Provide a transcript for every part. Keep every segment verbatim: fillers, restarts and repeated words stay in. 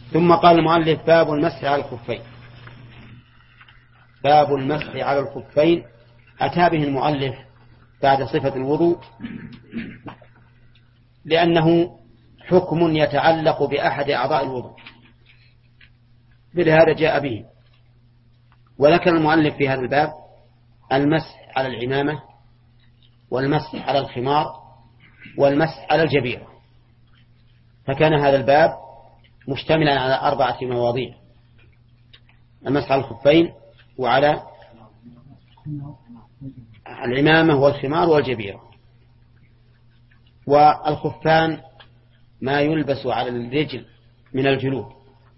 ثم قال المؤلف باب المسح على الخفين. باب المسح على الخفين أتى به المؤلف بعد صفة الوضوء لأنه حكم يتعلق بأحد أعضاء الوضوء، بلهذا جاء به. وذكر المؤلف في هذا الباب المسح على العمامة والمسح على الخمار والمسح على الجبيرة، فكان هذا الباب مشتملا على أربعة مواضيع: المسح على الخفين وعلى العمامة والخمار والجبيرة. والخفان ما يلبس على الرجل من الجلود،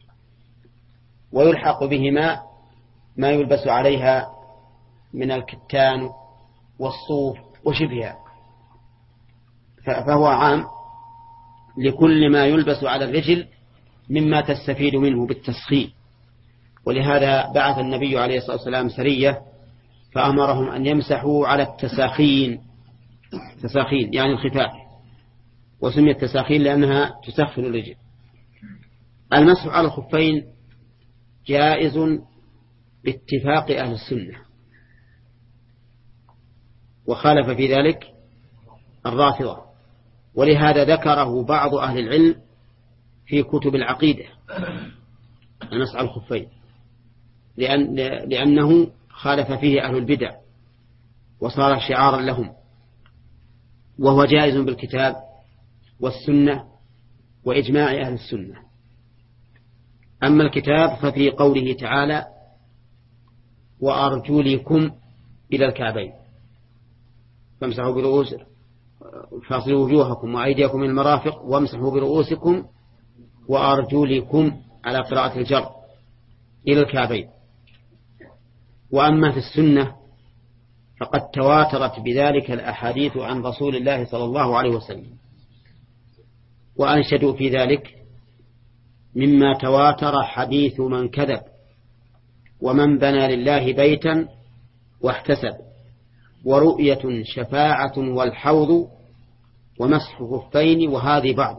ويلحق بهما ما يلبس عليها من الكتان والصوف وشبهها، فهو عام لكل ما يلبس على الرجل مما تستفيد منه بالتسخين. ولهذا بعث النبي عليه الصلاة والسلام سرية فأمرهم أن يمسحوا على التساخين، تساخين يعني الخفاف، وسميت التساخين لأنها تسخن الرجل. المسح على الخفين جائز باتفاق أهل السنة، وخالف في ذلك الرافضة، ولهذا ذكره بعض أهل العلم في كتب العقيدة المسح على الخفين، لأن لأنه خالف فيه أهل البدع وصار شعارا لهم، وهو جائز بالكتاب والسنة وإجماع أهل السنة. أما الكتاب ففي قوله تعالى: وأرجلكم إلى الكعبين فامسحوا برؤوس فاصلوا وجوهكم وأيديكم من المرافق وامسحوا برؤوسكم وأرجلكم على قراءة الجر إلى الكعبين. وأما في السنة فقد تواترت بذلك الأحاديث عن رسول الله صلى الله عليه وسلم، وأنشدوا في ذلك مما تواتر حديث من كذب ومن بنى لله بيتا واحتسب ورؤية شفاعة والحوض ومسح خفين وهذه بعض.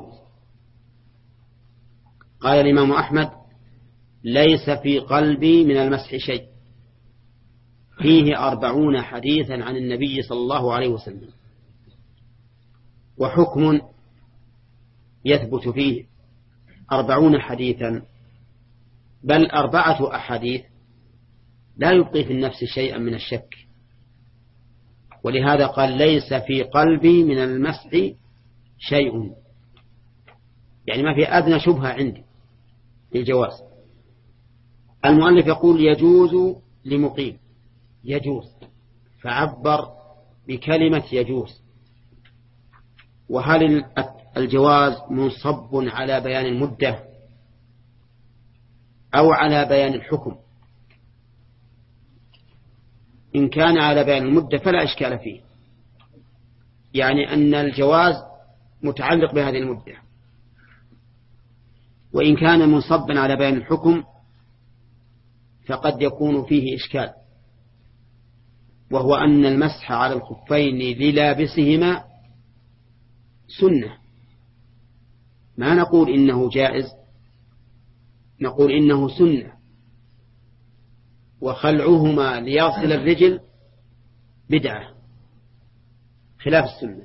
قال الإمام أحمد: ليس في قلبي من المسح شيء، فيه أربعون حديثا عن النبي صلى الله عليه وسلم، وحكم يثبت فيه أربعون حديثا، بل أربعة أحاديث لا يبقي في النفس شيئا من الشك. ولهذا قال: ليس في قلبي من المسح شيء، يعني ما في أدنى شبهة عندي للجواز. المؤلف يقول: يجوز لمقيم، يجوز، فعبر بكلمة يجوز. وهل الجواز منصب على بيان المدة أو على بيان الحكم؟ إن كان على بيان المدة فلا إشكال فيه، يعني أن الجواز متعلق بهذه المدة. وإن كان منصبا على بيان الحكم فقد يكون فيه إشكال، وهو أن المسح على الخفين للابسهما سنة، ما نقول إنه جائز، نقول إنه سنة، وخلعهما ليغسل الرجل بدعة خلاف السنة.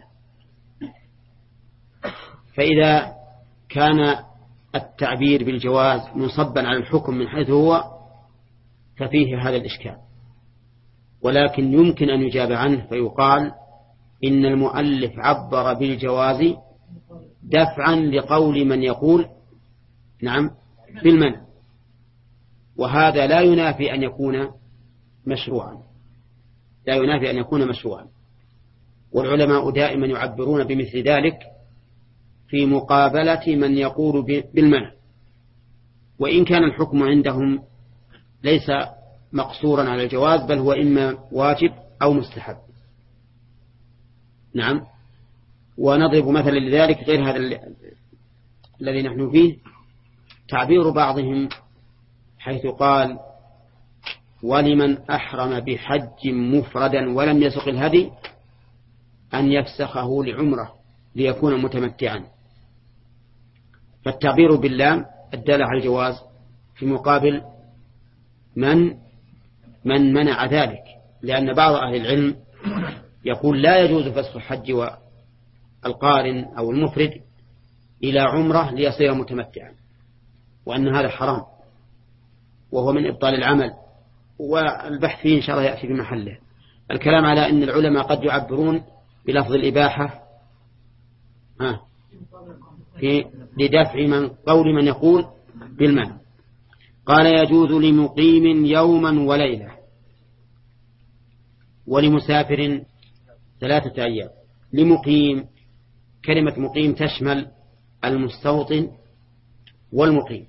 فإذا كان التعبير بالجواز منصبا على الحكم من حيث هو ففيه هذا الإشكال، ولكن يمكن أن يجاب عنه فيقال إن المؤلف عبر بالجواز دفعا لقول من يقول نعم بالمنع، وهذا لا ينافي أن يكون مشروعا، لا ينافي أن يكون مشروعا. والعلماء دائما يعبرون بمثل ذلك في مقابلة من يقول بالمنع، وإن كان الحكم عندهم ليس مقصورا على الجواز، بل هو إما واجب أو مستحب. نعم. ونضرب مثلا لذلك غير هذا الذي نحن فيه، تعبير بعضهم حيث قال: ولمن أحرم بحج مفردا ولم يسق الهدي أن يفسخه لعمره ليكون متمتعا. فالتعبير باللام الدالة على الجواز في مقابل من من منع ذلك، لأن بعض أهل العلم يقول لا يجوز فسخ الحج والقارن أو المفرد إلى عمرة ليصير متمتعا، وأن هذا حرام وهو من إبطال العمل، والبحث فيه إن شاء الله يأتي بمحله. الكلام على أن العلماء قد يعبرون بلفظ الإباحة في لدفع من قول من يقول بالمنع. قال يجوز لمقيم يوما وليلة ولمسافر ثلاثة أيام. لمقيم، كلمة مقيم تشمل المستوطن والمقيم،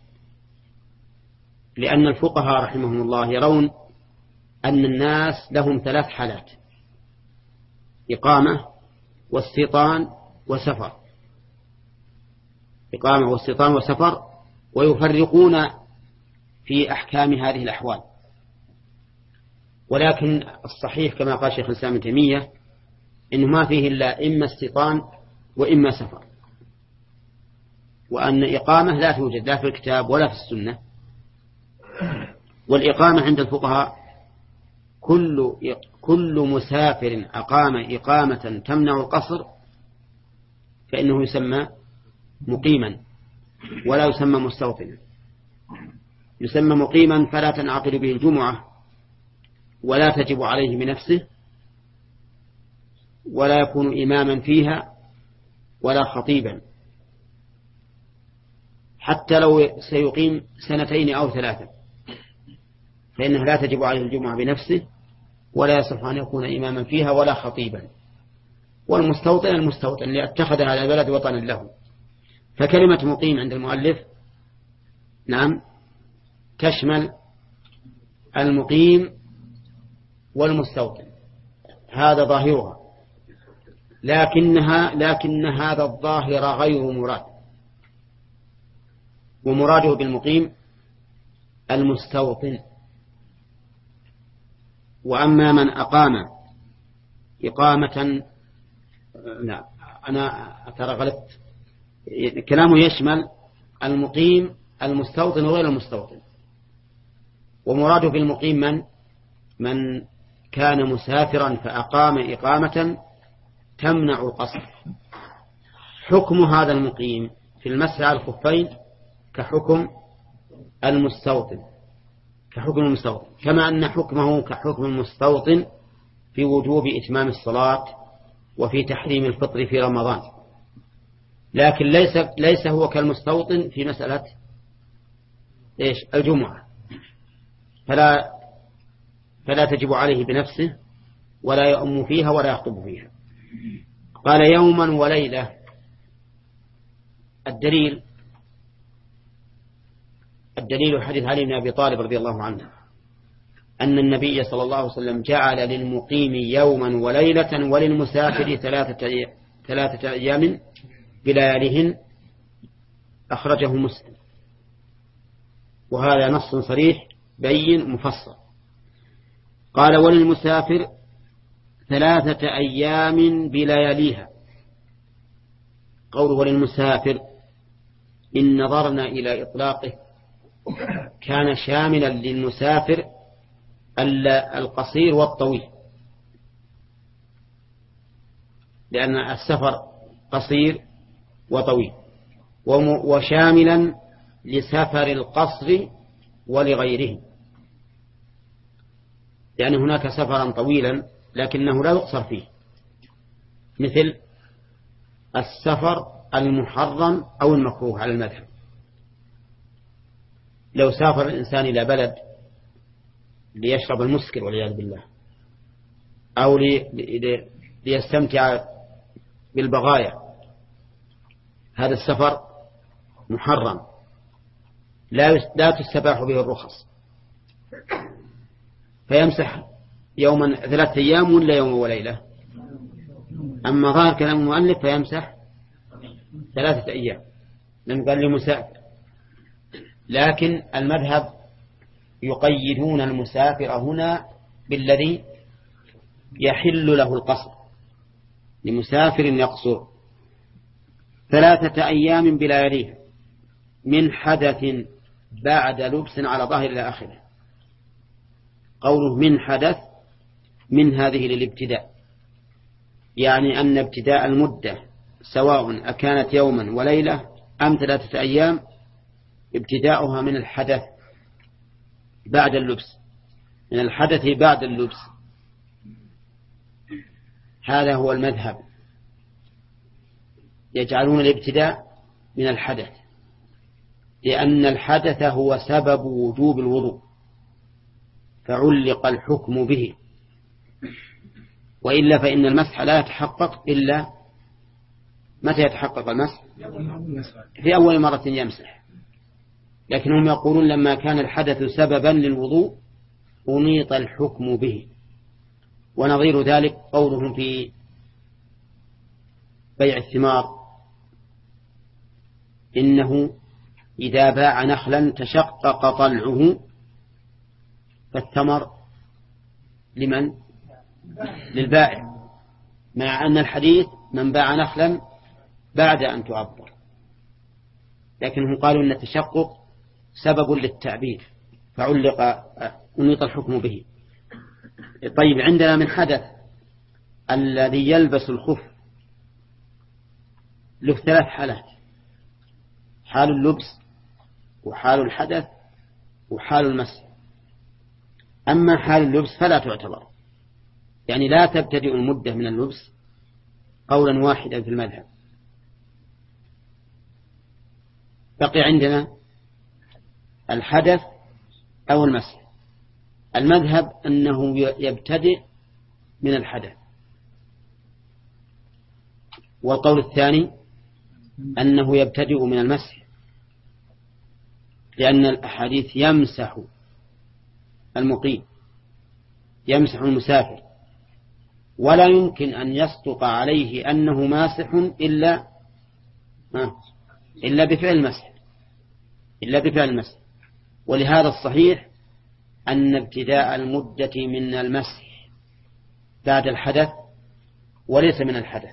لأن الفقهاء رحمهم الله يرون أن الناس لهم ثلاث حالات: إقامة واستيطان وسفر. إقامة واستيطان وسفر، ويفرقون في أحكام هذه الأحوال. ولكن الصحيح كما قال شيخ الإسلام ابن تيمية إنه ما فيه إلا إما استيطان وإما سفر، وأن إقامة لا توجد لا في الكتاب ولا في السنة. والإقامة عند الفقهاء كل كل مسافر أقام إقامة تمنع القصر فإنه يسمى مقيما ولا يسمى مستوطنا. يسمى مقيما فلا تنعقد به الجمعة ولا تجب عليه بنفسه ولا يكون إماما فيها ولا خطيبا، حتى لو سيقيم سنتين أو ثلاثة فإنه لا تجب عليه الجمعة بنفسه ولا يصح أن يكون إماما فيها ولا خطيبا. والمستوطن المستوطن ليتخذ هذا البلد وطنا له. فكلمة مقيم عند المؤلف نعم تشمل المقيم والمستوطن، هذا ظاهرها، لكنها لكن هذا الظاهر غير مراد، ومراده بالمقيم المستوطن. وأما من أقام إقامة، لا أنا ترى غلطت، كلامه يشمل المقيم المستوطن وغير المستوطن، ومراده بالمقيم من من كان مسافرا فأقام إقامة تمنع القصر. حكم هذا المقيم في المسح على الخفين كحكم المستوطن كحكم المستوطن كما أن حكمه كحكم المستوطن في وجوب إتمام الصلاة وفي تحريم الفطر في رمضان، لكن ليس ليس هو كالمستوطن في مسألة إيش الجمعة، فلا فلا تجب عليه بنفسه ولا يؤم فيها ولا يخطب فيها. قال يوما وليلة. الدليل الدليل حديث علي بن أبي طالب رضي الله عنه أن النبي صلى الله عليه وسلم جعل للمقيم يوما وليلة وللمسافر ثلاثة ثلاثة أيام بلياليهن، أخرجه مسلم، وهذا نص صريح بين مفصل. قال وللمسافر ثلاثة أيام بلياليها. قوله وللمسافر إن نظرنا إلى إطلاقه كان شاملا للمسافر القصير والطويل، لأن السفر قصير وطويل، وشاملا لسفر القصر ولغيره، لأن هناك سفرا طويلا لكنه لا يقصر فيه، مثل السفر المحرم أو المكروه على المذهب. لو سافر الإنسان إلى بلد ليشرب المسكر والعياذ بالله، أو لي ليستمتع بالبغايا، هذا السفر محرم لا لا تستباح به الرخص، فيمسح يوما ثلاثة أيام ولا يوم وليلة. أما ظاهر كلام المؤلف فيمسح ثلاثة أيام لأن قال لمسافر، لكن المذهب يقيدون المسافر هنا بالذي يحل له القصر، لمسافر يقصر ثلاثة أيام بلياليها. من حدث بعد لبس على ظاهر إلى آخره. قوله من حدث من هذه للابتداء، يعني أن ابتداء المدة سواء أكانت يوما وليلة أم ثلاثة أيام ابتداؤها من الحدث بعد اللبس، من الحدث بعد اللبس. هذا هو المذهب، يجعلون الابتداء من الحدث لأن الحدث هو سبب وجوب الوضوء فعلق الحكم به، وإلا فإن المسح لا يتحقق إلا متى يتحقق المسح؟ في أول مرة يمسح. لكنهم يقولون لما كان الحدث سببا للوضوء أنيط الحكم به. ونظير ذلك قولهم في بيع الثمار إنه إذا باع نخلا تشقق طلعه فالثمر لمن؟ للبائع، مع أن الحديث من باع نخلا بعد أن تعبر، لكنهم قالوا أن التشقق سبب للتعبير فعلق أنيط الحكم به. طيب، عندنا من حدث الذي يلبس الخف له ثلاث حالات: حال اللبس وحال الحدث وحال المسح. أما حال اللبس فلا تعتبر، يعني لا تبتدئ المدة من اللبس قولا واحدا في المذهب. بقي عندنا الحدث أو المسح. المذهب أنه يبتدئ من الحدث، والقول الثاني أنه يبتدئ من المسح، لأن الأحاديث يمسح المقيم يمسح المسافر، ولا يمكن أن يصدق عليه أنه ماسح إلا إلا بفعل المسح إلا بفعل المسح. ولهذا الصحيح أن ابتداء المدة من المسح بعد الحدث وليس من الحدث.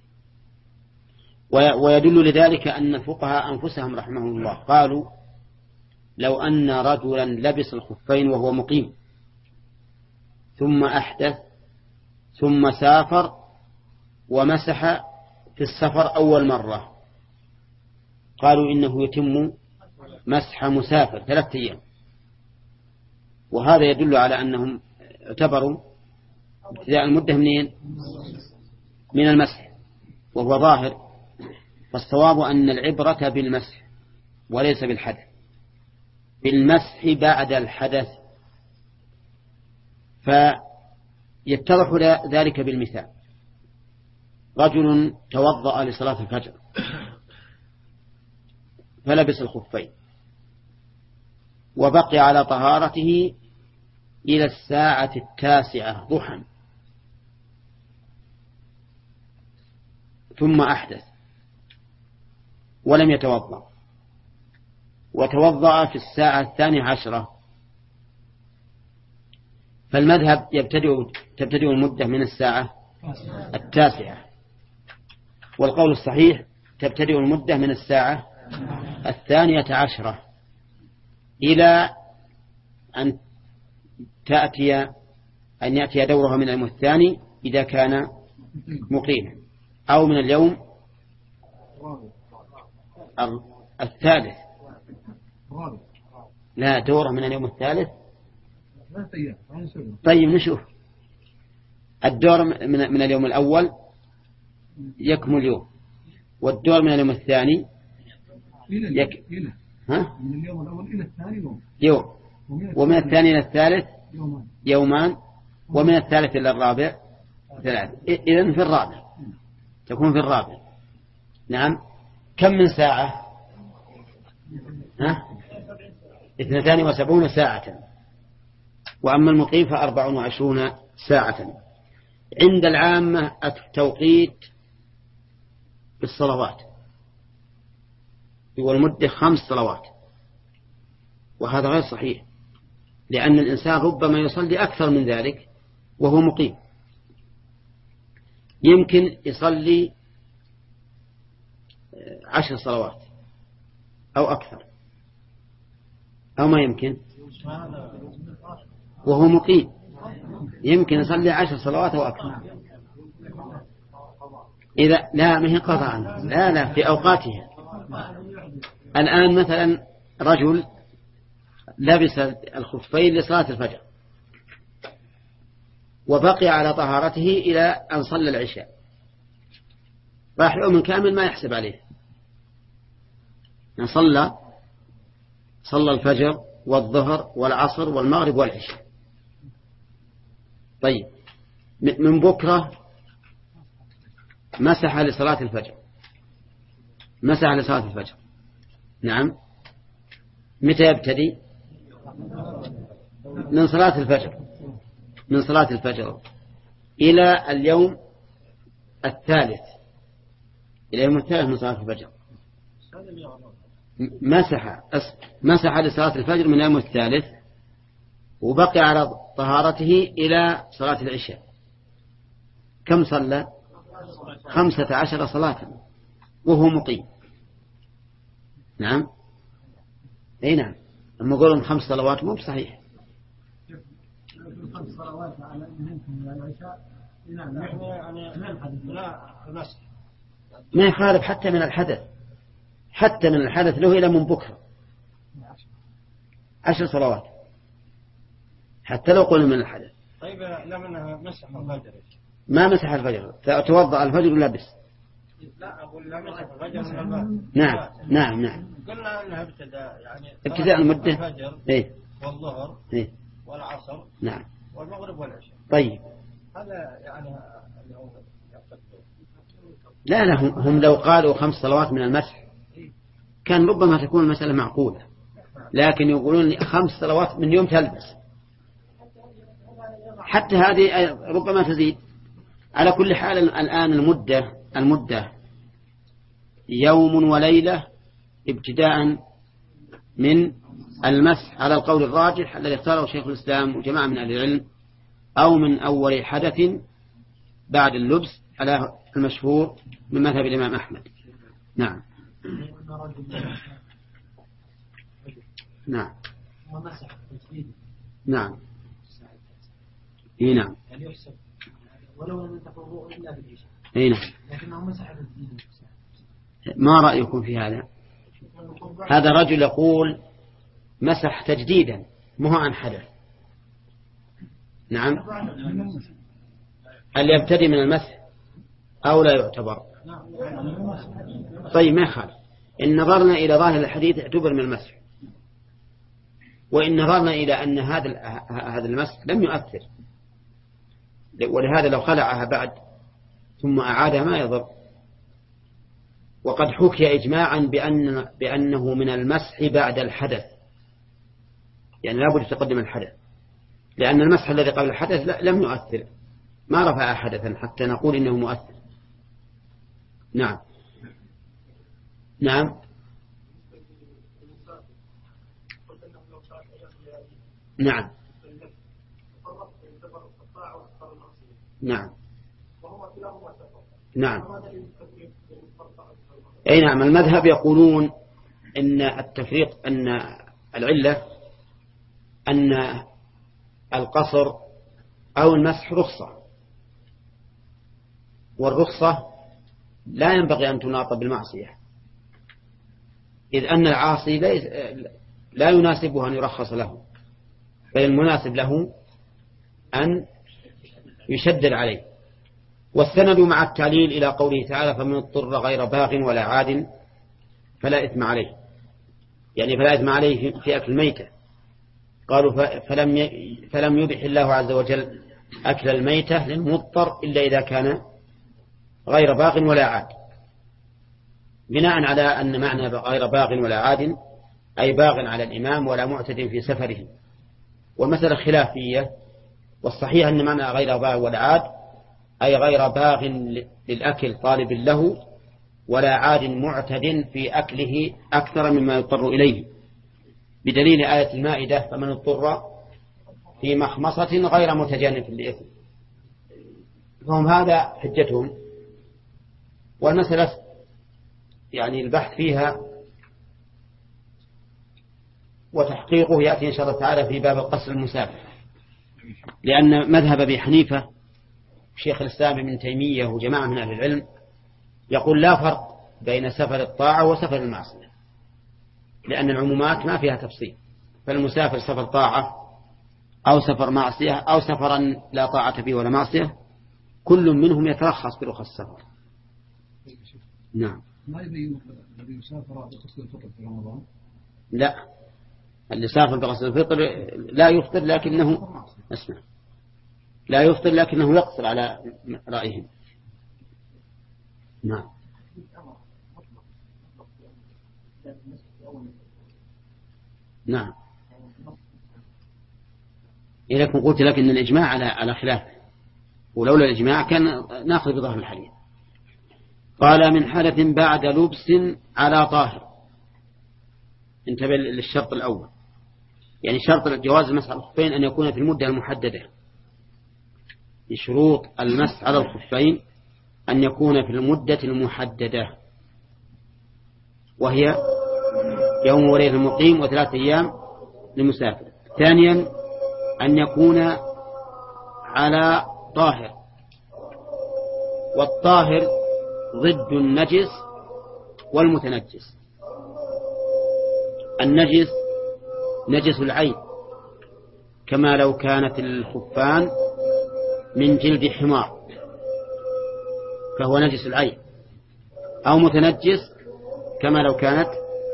ويدل لذلك أن الفقهاء أنفسهم رحمهم الله قالوا لو أن رجلا لبس الخفين وهو مقيم ثم أحدث ثم سافر ومسح في السفر أول مرة، قالوا إنه يتم مسح مسافر ثلاثة أيام. وهذا يدل على أنهم اعتبروا ابتداء المدة منين؟ من المسح، وهو ظاهر. فالصواب أن العبرة بالمسح وليس بالحدث، بالمسح بعد الحدث. فيتضح ذلك بالمثال: رجل توضأ لصلاة الفجر فلبس الخفين وبقي على طهارته إلى الساعة التاسعة ضحى، ثم أحدث ولم يتوضأ وتوضأ في الساعة الثانية عشرة، فالمذهب يبتدئ تبتدئ المدة من الساعة التاسعة، والقول الصحيح تبتدئ المدة من الساعة الثانية عشرة إلى أن تأتي أن يأتي دوره من اليوم الثاني إذا كان مقيما، أو من اليوم الثالث. لا، دوره من اليوم الثالث. طيب نشوف الدور من اليوم الأول يكمل يوم، والدور من اليوم الثاني يك... ها؟ من اليوم الأول إلى الثاني يوم, يوم. ومن الثاني إلى الثالث يومان, يومان. ومن الثالث إلى الرابع ثلاث. إذن في الرابع تكون في الرابع. نعم. كم من ساعة؟ ها؟ اثنتان وسبعون ساعة. وأما المقيم فأربع وعشرون ساعة. عند العامة التوقيت بالصلوات، والمدة خمس صلوات، وهذا غير صحيح، لأن الإنسان ربما يصلي أكثر من ذلك وهو مقيم. يمكن يصلي عشر صلوات أو أكثر أو ما يمكن وهو مقيم يمكن يصلي عشر صلوات أو أكثر إذا لا ما هي قضاء لا لا في أوقاتها. الآن مثلا رجل لبس الخفين لصلاة الفجر وبقي على طهارته إلى أن صلى العشاء راح يوم كامل ما يحسب عليه صلى صلى الفجر والظهر والعصر والمغرب والعشاء. طيب من بكرة مسح لصلاة الفجر مسح لصلاة الفجر نعم متى يبتدي؟ من صلاة الفجر من صلاة الفجر إلى اليوم الثالث إلى اليوم الثالث من صلاة الفجر مسح مسح لصلاة الفجر من اليوم الثالث وبقي على طهارته إلى صلاة العشاء. كم صلى؟ خمسة عشر صلاة وهو مقيم. نعم أي نعم أما قولهم خمس صلوات مو بصحيح. خمس صلوات على منكم العشاء ما يخالف حتى من الحدث حتى من الحدث له إلى من بكرة عشر صلوات حتى لو قلنا من الحدث. طيب لما مسح الفجر ما مسح الفجر توضأ الفجر ولبس لا أقول لا مسح الفجر من الباب. نعم نعم نعم قلنا أنها ابتداء يعني ابتداء المدة الفجر إيه؟ والظهر إيه؟ والعصر نعم والمغرب والعشاء. طيب هذا يعني لا لا هم, هم لو قالوا خمس صلوات من المسح كان ربما تكون المسألة معقولة لكن يقولون خمس صلوات من يوم تلبس حتى هذه ربما تزيد. على كل حال الآن المدة المدة يوم وليلة ابتداء من المسح على القول الراجح الذي اختاره شيخ الإسلام وجماعة من أهل العلم أو من أول حدث بعد اللبس على المشهور من مذهب الإمام أحمد. نعم نعم نعم اي نعم ولو لم يتفرغوا إلا بالعشاء اي نعم لكنه مسح بالدين. ما رأيكم في هذا؟ هذا رجل يقول مسح تجديدا مو عن حدث. نعم هل يبتدي من المسح أو لا يعتبر؟ طيب ما يخالف إن نظرنا إلى ظاهر الحديث اعتبر من المسح وإن نظرنا إلى أن هذا هذا المسح لم يؤثر ولهذا لو خلعها بعد ثم أعادها ما يضر. وقد حكي إجماعا بأن بأنه من المسح بعد الحدث يعني لا بد تقدم الحدث لأن المسح الذي قبل الحدث لم يؤثر ما رفع حدثا حتى نقول إنه مؤثر. نعم نعم نعم نعم نعم أي نعم المذهب يقولون إن التفريق أن العلة أن القصر أو المسح رخصة والرخصة لا ينبغي أن تناط بالمعصية إذ أن العاصي لا يناسبه أن يرخص له بل المناسب له أن يشدد عليه. والسند مع التعليل إلى قوله تعالى فمن اضطر غير باغ ولا عاد فلا إثم عليه يعني فلا إثم عليه في أكل الميتة. قالوا فلم فلم يبح الله عز وجل أكل الميتة للمضطر إلا إذا كان غير باغ ولا عاد بناء على أن معنى غير باغ ولا عاد أي باغ على الإمام ولا معتد في سفره. والمسألة خلافية والصحيح أن معنى غير باغ ولا عاد أي غير باغ للأكل طالب له ولا عاد معتد في أكله أكثر مما يضطر إليه بدليل آية المائدة فمن اضطر في مخمصة غير متجانف لإثم. فهم هذا حجتهم. والمسألة يعني البحث فيها وتحقيقه يأتي إن شاء الله تعالى في باب القصر المسافر، لأن مذهب أبي حنيفة شيخ الإسلام ابن تيمية وجماعة من أهل العلم يقول لا فرق بين سفر الطاعة وسفر المعصية، لأن العمومات ما فيها تفصيل، فالمسافر سفر طاعة أو سفر معصية أو سفرا لا طاعة فيه ولا معصية كل منهم يترخص برخص السفر. نعم. ما يبين الذي يسافر بقصد الفطر في رمضان؟ لا، اللي سافر بقصد الفطر لا يفطر لكنه اسمع لا يفطر لكنه يقصر على رأيهم. نعم. نعم. إذا كنت قلت لك إن الإجماع على على خلاف، ولولا الإجماع كان نأخذ بظهر الحديث. قال من حدث بعد لبس على طاهر. انتبه للشرط الأول، يعني شرط الجواز المسح على الخفين أن يكون في المدة المحددة. شروط المسح على الخفين أن يكون في المدة المحددة، وهي يوم وليلة المقيم وثلاثة أيام للمسافر. ثانيا أن يكون على طاهر، والطاهر ضد النجس والمتنجس. النجس نجس العين، كما لو كانت الخفان من جلد حمار فهو نجس العين، أو متنجس كما لو كانت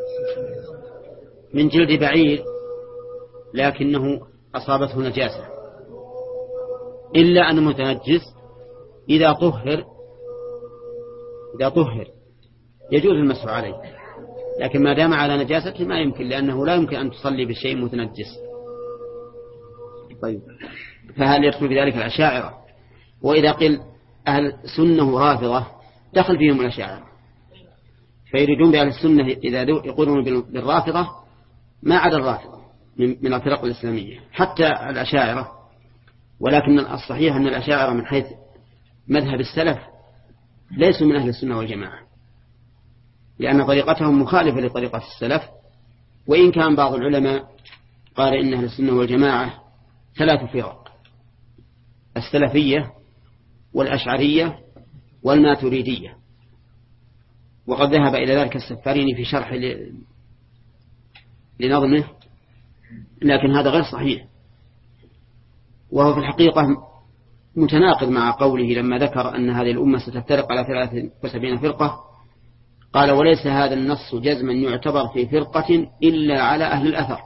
من جلد بعير لكنه أصابته نجاسة، إلا أن المتنجس إذا طهر إذا طهر يجوز المسح عليه، لكن ما دام على نجاسته ما يمكن، لأنه لا يمكن أن تصلي بشيء متنجس. طيب، فهل يدخل في ذلك الأشاعرة؟ وإذا قل أهل سنة رافضة دخل فيهم الأشاعرة، فيريدون بأهل السنة إذا يقولون بالرافضة ما عدا الرافضة من الفرق الإسلامية حتى الأشاعرة. ولكن الصحيح أن الأشاعرة من حيث مذهب السلف ليسوا من أهل السنة والجماعة، لأن طريقتهم مخالفة لطريقة السلف، وإن كان بعض العلماء قال إن أهل السنة والجماعة ثلاث فرق: السلفية والأشعرية والماتريدية، وقد ذهب إلى ذلك السفاريني في شرح لنظمه، لكن هذا غير صحيح، وهو في الحقيقة متناقض مع قوله لما ذكر أن هذه الأمة ستفترق على ثلاث وسبعين فرقة، قال وليس هذا النص جزما يعتبر في فرقة إلا على أهل الأثر.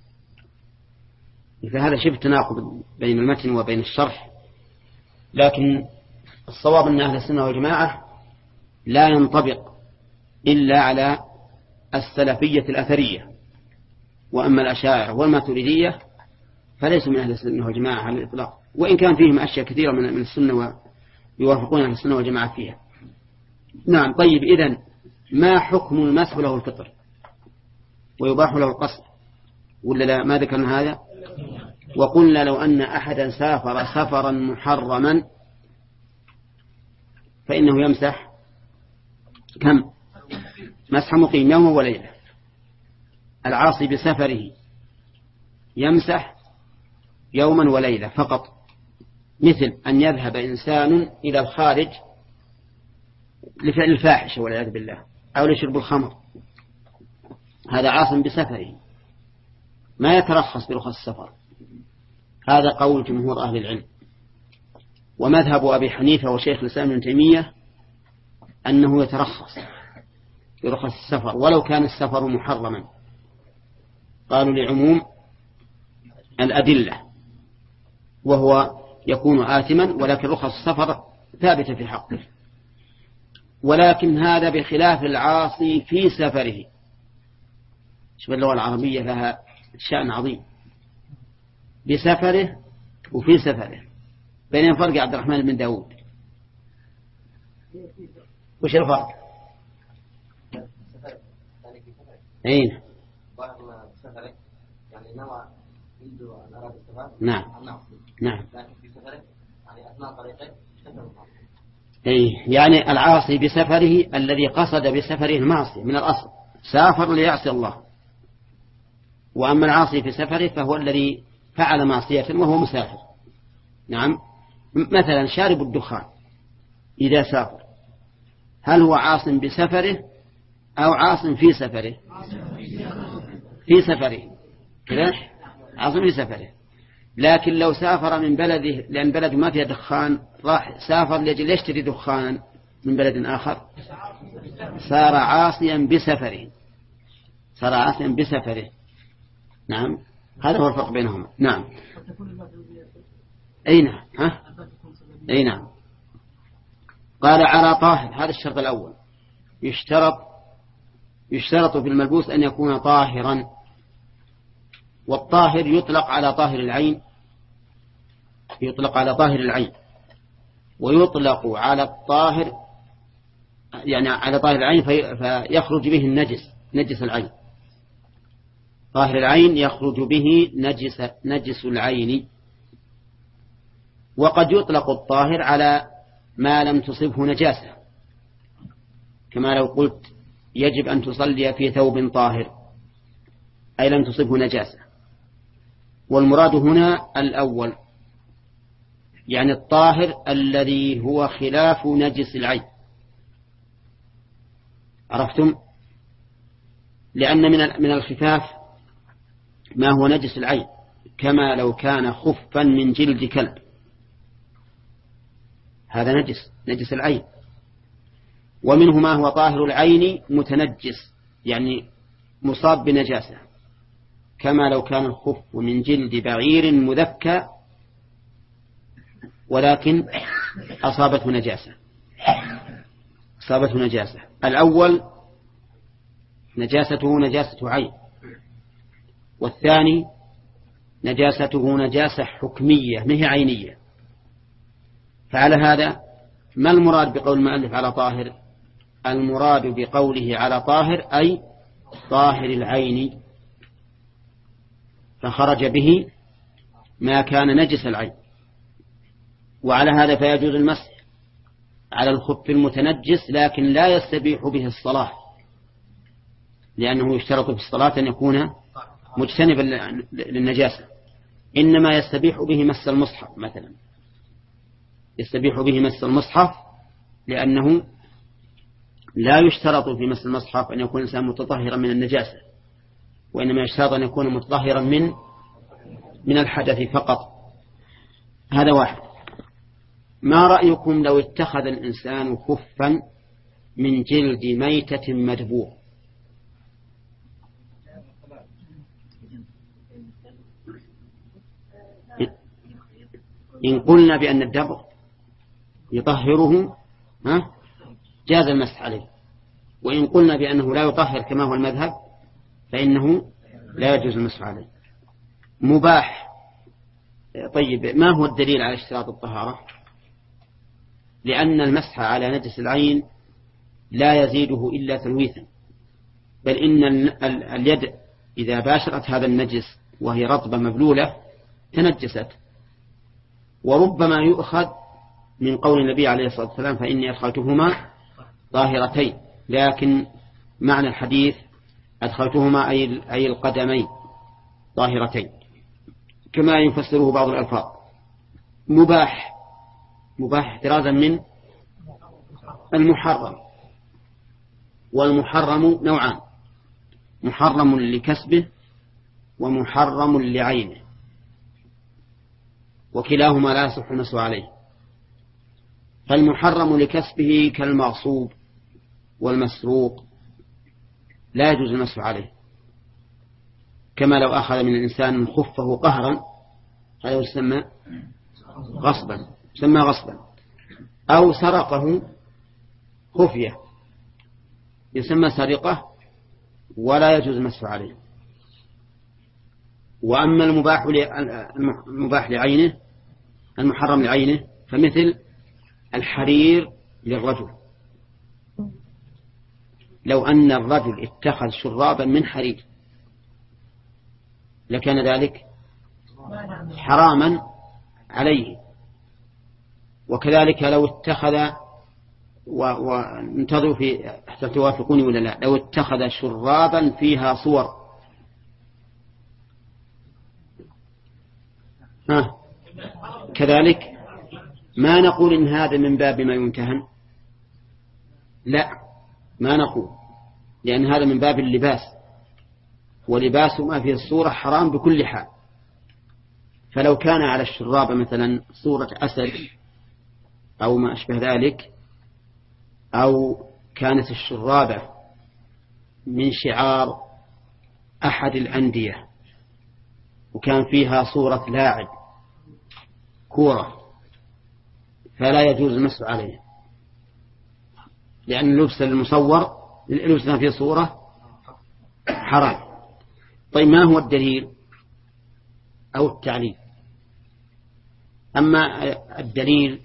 فهذا شبه تناقض بين المتن وبين الشرح، لكن الصواب أن أهل السنة والجماعة لا ينطبق إلا على السلفية الأثرية، وأما الأشاعرة والماتريدية فليسوا من أهل السنة والجماعة على الإطلاق، وإن كان فيهم أشياء كثيرة من السنة ويوافقون أهل السنة والجماعة فيها. نعم. طيب، إذن ما حكم المسح له الفطر ويباح له القصر ولا لا؟ ما ذكرنا هذا. وقلنا لو أن أحدا سافر سفرا محرما فإنه يمسح كم؟ مسح مقيم يوم وليلة. العاصي بسفره يمسح يوما وليلة فقط، مثل أن يذهب إنسان إلى الخارج لفعل الفاحشة والعياذ بالله أو لشرب الخمر، هذا عاصم بسفره ما يترخص برخص السفر. هذا قول جمهور أهل العلم. ومذهب أبي حنيفة وشيخ الإسلام ابن تيمية أنه يترخص برخص السفر ولو كان السفر محرما، قالوا لعموم الأدلة، وهو يكون آثما، ولكن رخص السفر ثابتة في حقه. ولكن هذا بخلاف العاصي في سفره. شوف اللغة العربية لها شأن عظيم، بسفره وفي سفره. بين الفرق يا عبد الرحمن بن داود؟ وش الفرق؟ أين؟ يعني نوع يريد أن أراد السفر. نعم نعم. لكن في سفره يعني أثناء طريقه أي يعني العاصي بسفره الذي قصد بسفره المعصية من الأصل، سافر ليعصي الله، وأما العاصي في سفره فهو الذي فعل معصية وهو مسافر. نعم. مثلا شارب الدخان إذا سافر هل هو عاص بسفره أو عاص في سفره؟ في سفره كذا، عاص في سفره. لكن لو سافر من بلده لأن بلده ما فيها دخان، راح سافر لأجل يشتري دخان من بلد آخر، صار عاصيا بسفره، صار عاصيا بسفره. نعم، هذا هو الفرق بينهما. نعم. أي نعم. ها؟ أي نعم. قال على طاهر، هذا الشرط الأول. يشترط يشترط في الملبوس أن يكون طاهرا، والطاهر يطلق على طاهر العين، يطلق على طاهر العين، ويطلق على الطاهر يعني على طاهر العين في فيخرج به النجس، نجس العين. طاهر العين يخرج به نجس نجس العين. وقد يطلق الطاهر على ما لم تصبه نجاسة، كما لو قلت يجب أن تصلي في ثوب طاهر أي لم تصبه نجاسة. والمراد هنا الأول، يعني الطاهر الذي هو خلاف نجس العين. عرفتم؟ لأن من من الخفاف ما هو نجس العين، كما لو كان خفا من جلد كلب، هذا نجس نجس العين. ومنه ما هو طاهر العين متنجس، يعني مصاب بنجاسة، كما لو كان الخف من جلد بعير مذكى ولكن أصابته نجاسة أصابته نجاسة. الأول نجاسته نجاسة عين، والثاني نجاسته نجاسة حكمية مه عينية. فعلى هذا ما المراد بقول المؤلف على طاهر؟ المراد بقوله على طاهر أي طاهر العين، فخرج به ما كان نجس العين. وعلى هذا فيجوز المسح على الخف المتنجس، لكن لا يستبيح به الصلاة، لأنه يشترط في الصلاة أن يكون مجتنبا للنجاسة. إنما يستبيح به مس المصحف مثلا، يستبيح به مس المصحف، لأنه لا يشترط في مس المصحف أن يكون الإنسان متطهرا من النجاسة، وإنما يشترط أن يكون متطهرا من من الحدث فقط. هذا واحد. ما رأيكم لو اتخذ الإنسان خفا من جلد ميتة مدبوغ؟ إن قلنا بأن الدبغ يطهره ها جاز المسح عليه، وإن قلنا بأنه لا يطهر كما هو المذهب فإنه لا يجوز المسح عليه. مباح. طيب، ما هو الدليل على اشتراط الطهارة؟ لأن المسح على نجس العين لا يزيده إلا تلويثا، بل إن اليد إذا باشرت هذا النجس وهي رطبة مبلولة تنجست. وربما يؤخذ من قول النبي عليه الصلاة والسلام فإني أدخلتهما طاهرتين، لكن معنى الحديث أدخلتهما أي القدمين طاهرتين، كما يفسره بعض الألفاظ. مباح. مباح احترازا من المحرم، والمحرم نوعان: محرم لكسبه ومحرم لعينه، وكلاهما لا يصح المسح عليه. فالمحرم لكسبه كالمغصوب والمسروق لا يجوز المسح عليه، كما لو أخذ من الإنسان خفه قهرا، هذا يسمى غصبا يسمى غصبا أو سرقه خفية يسمى سرقة ولا يجوز المسح عليه. وأما المباح المباح لعينه المحرم لعينه فمثل الحرير للرجل، لو أن الرجل اتخذ شرابا من حرير لكان ذلك حراما عليه. وكذلك لو اتخذ وانتظروا في حتى توافقوني ولا لا، لو اتخذ شرابا فيها صور ها كذلك ما نقول إن هذا من باب ما يمتهن، لا ما نقول، لأن هذا من باب اللباس، ولباس ما فيه الصورة حرام بكل حال. فلو كان على الشراب مثلا صورة أسد أو ما أشبه ذلك، أو كانت الشرابة من شعار أحد الأندية وكان فيها صورة لاعب كورة، فلا يجوز المسح عليه، لأن اللبس المصور اللبس ما فيه صورة حرام. طيب ما هو الدليل أو التعليل؟ أما الدليل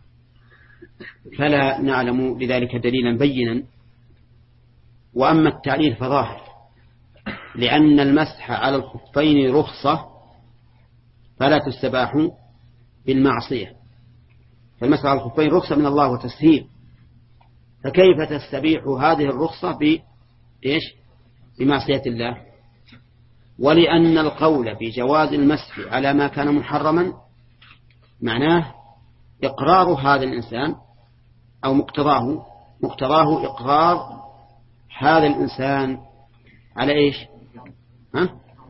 فلا نعلم لذلك دليلا بينا، وأما التعليل فظاهر، لأن المسح على الخفين رخصة فلا تستباح بالمعصية، فالمسح على الخفين رخصة من الله وتسهيل، فكيف تستبيح هذه الرخصة بإيش؟ بمعصية الله؟ ولأن القول بجواز المسح على ما كان محرما معناه إقرار هذا الإنسان أو مقتضاه مقتضاه إقرار هذا الإنسان على إيش؟ ها؟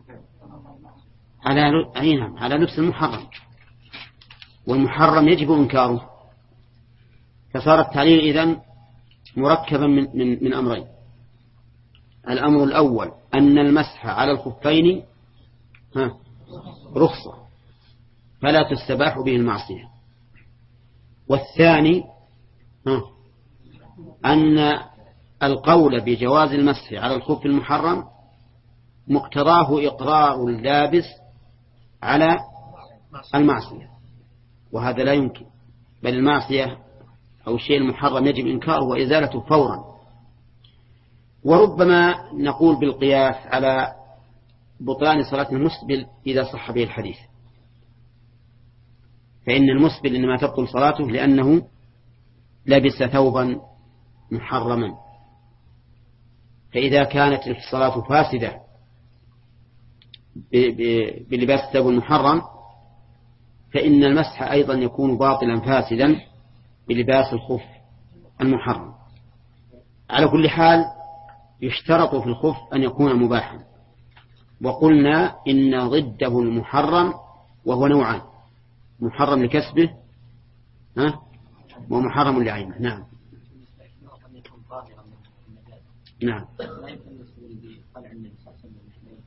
على أينهم على لبس المحرم، والمحرم يجب إنكاره. فصار التعليل إذن مركبا من, من, من أمرين: الأمر الأول أن المسح على الخفين ها رخصة فلا تستباح به المعصية، والثاني ها أن القول بجواز المسح على الخف المحرم مقتضاه إقرار اللابس على المعصية، وهذا لا يمكن، بل المعصية أو الشيء المحرم يجب إنكاره وإزالته فورا. وربما نقول بالقياس على بطلان صلاة المسبل إذا صح به الحديث، فإن المسبل إنما تبطل صلاته لأنه لبس ثوبا محرما، فإذا كانت الصلاة فاسدة بلباس الثوب المحرم فإن المسح أيضا يكون باطلا فاسدا بلباس الخف المحرم. على كل حال يشترط في الخف أن يكون مباحا، وقلنا إن ضده المحرم وهو نوعان: محرم لكسبه ها ومحرم لعينه. نعم نعم لا يمكن الوصول بطلع النبي صلى الله عليه وسلم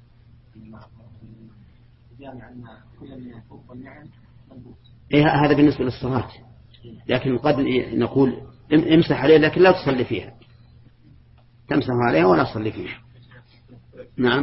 جامع أن كل من الخوف والنعم ملبوس. إيه هذا بالنسبة للصلاة، لكن قد نقول امسح عليه لكن لا تصلي فيها، تمسح عليها ولا تصلي فيها. نعم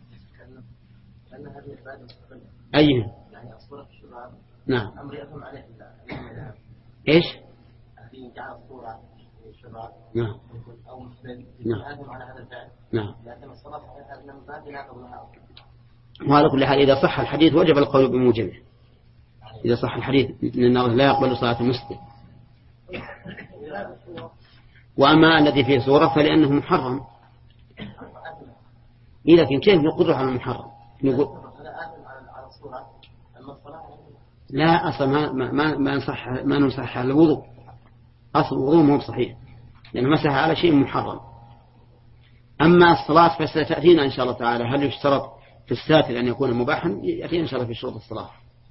أيه يعني الصورة الشراب نعم أمر يفهم عليه إيش الذي جعل الصورة الشراب نعم أو مسلم نعم على هذا الفعل نعم. لكن الصلاة صحيحة أن من باب لا قبلها. وعلى كل حال إذا صح الحديث وجب القول بموجبه، إذا صح الحديث إن الله لا يقبل صلاة مسلم. وأما الذي فيه صورة فلأنه محرم. إيه لكن كيف نقدر على المحرم؟ نقول لا أصلا ما ما ما نصح ما نصح على الوضوء، أصل الوضوء مو صحيح لأنه مسح على شيء محرم. أما الصلاة فستأتينا إن شاء الله تعالى هل يشترط في الساتر أن يكون مباحا، يأتينا إن شاء الله في شروط الصلاة.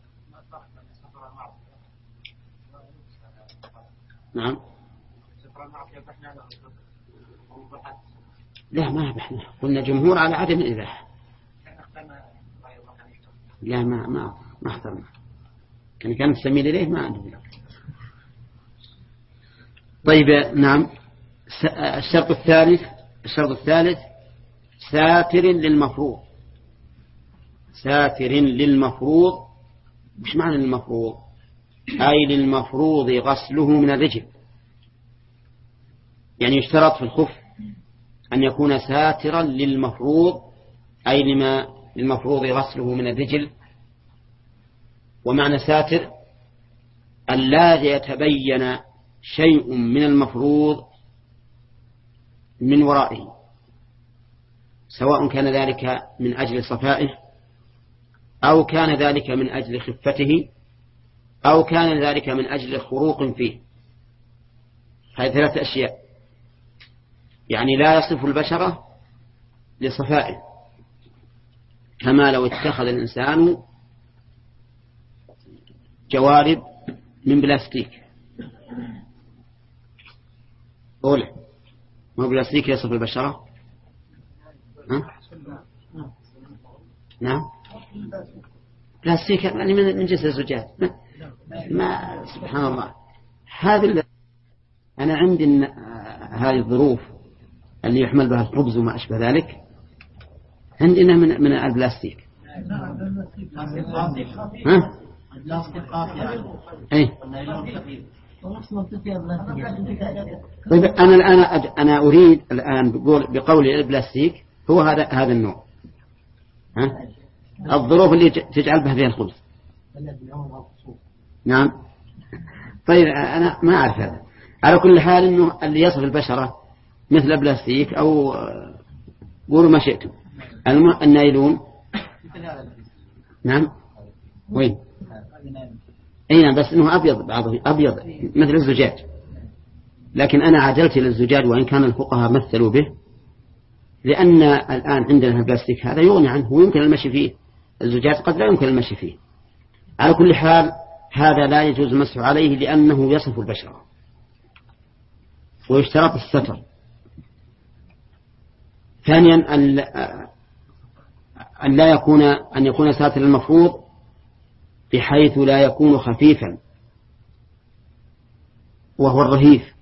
نعم لا ما بحنا قلنا جمهور على عدم الإباحة. لا ما ما ما اخترنا، كان كان السميل إليه ما عندنا. طيب نعم. الشرط الثالث الشرط الثالث ساتر للمفروض. ساتر للمفروض مش معنى للمفروض؟ أي للمفروض غسله من الرجل، يعني يشترط في الخف أن يكون ساترا للمفروض أي لما للمفروض غسله من الرجل. ومعنى ساتر أن لا يتبين شيء من المفروض من ورائه، سواء كان ذلك من أجل صفائه أو كان ذلك من أجل خفته أو كان ذلك من أجل خروق فيه. هذه ثلاثة أشياء، يعني لا يصف البشرة لصفائه، كما لو اتخذ الإنسان جوارب من بلاستيك. أولا ما بلاستيك يصف البشرة؟ ها؟ نعم بلاستيك يعني من جنس الزجاج. ما سبحان الله. هذا أنا عندي هذه الظروف اللي يحمل بها الخبز وما أشبه ذلك عندنا من من البلاستيك. ها؟ البلاستيك قاسي. أي. طيب أنا الآن أنا أريد الآن بقول بقولي البلاستيك هو هذا هذا النوع. ها؟ الظروف اللي تجعل بها فيها الخبز. نعم. طيب أنا ما أعرف هذا. على كل حال إنه اللي يصف البشرة مثل البلاستيك أو قولوا ما شئتم. النايلون. نعم. وين؟ أي نعم بس إنه أبيض بعضه أبيض مثل الزجاج. لكن أنا عدلت للزجاج وإن كان الفقهاء مثلوا به لأن الآن عندنا البلاستيك هذا يغني عنه ويمكن المشي فيه. الزجاج قد لا يمكن المشي فيه. على كل حال هذا لا يجوز المسح عليه لأنه يصف البشرة. ويشترط الستر. ثانيا أن لا يكون أن يكون ساتر المفروض بحيث لا يكون خفيفا وهو الرهيف.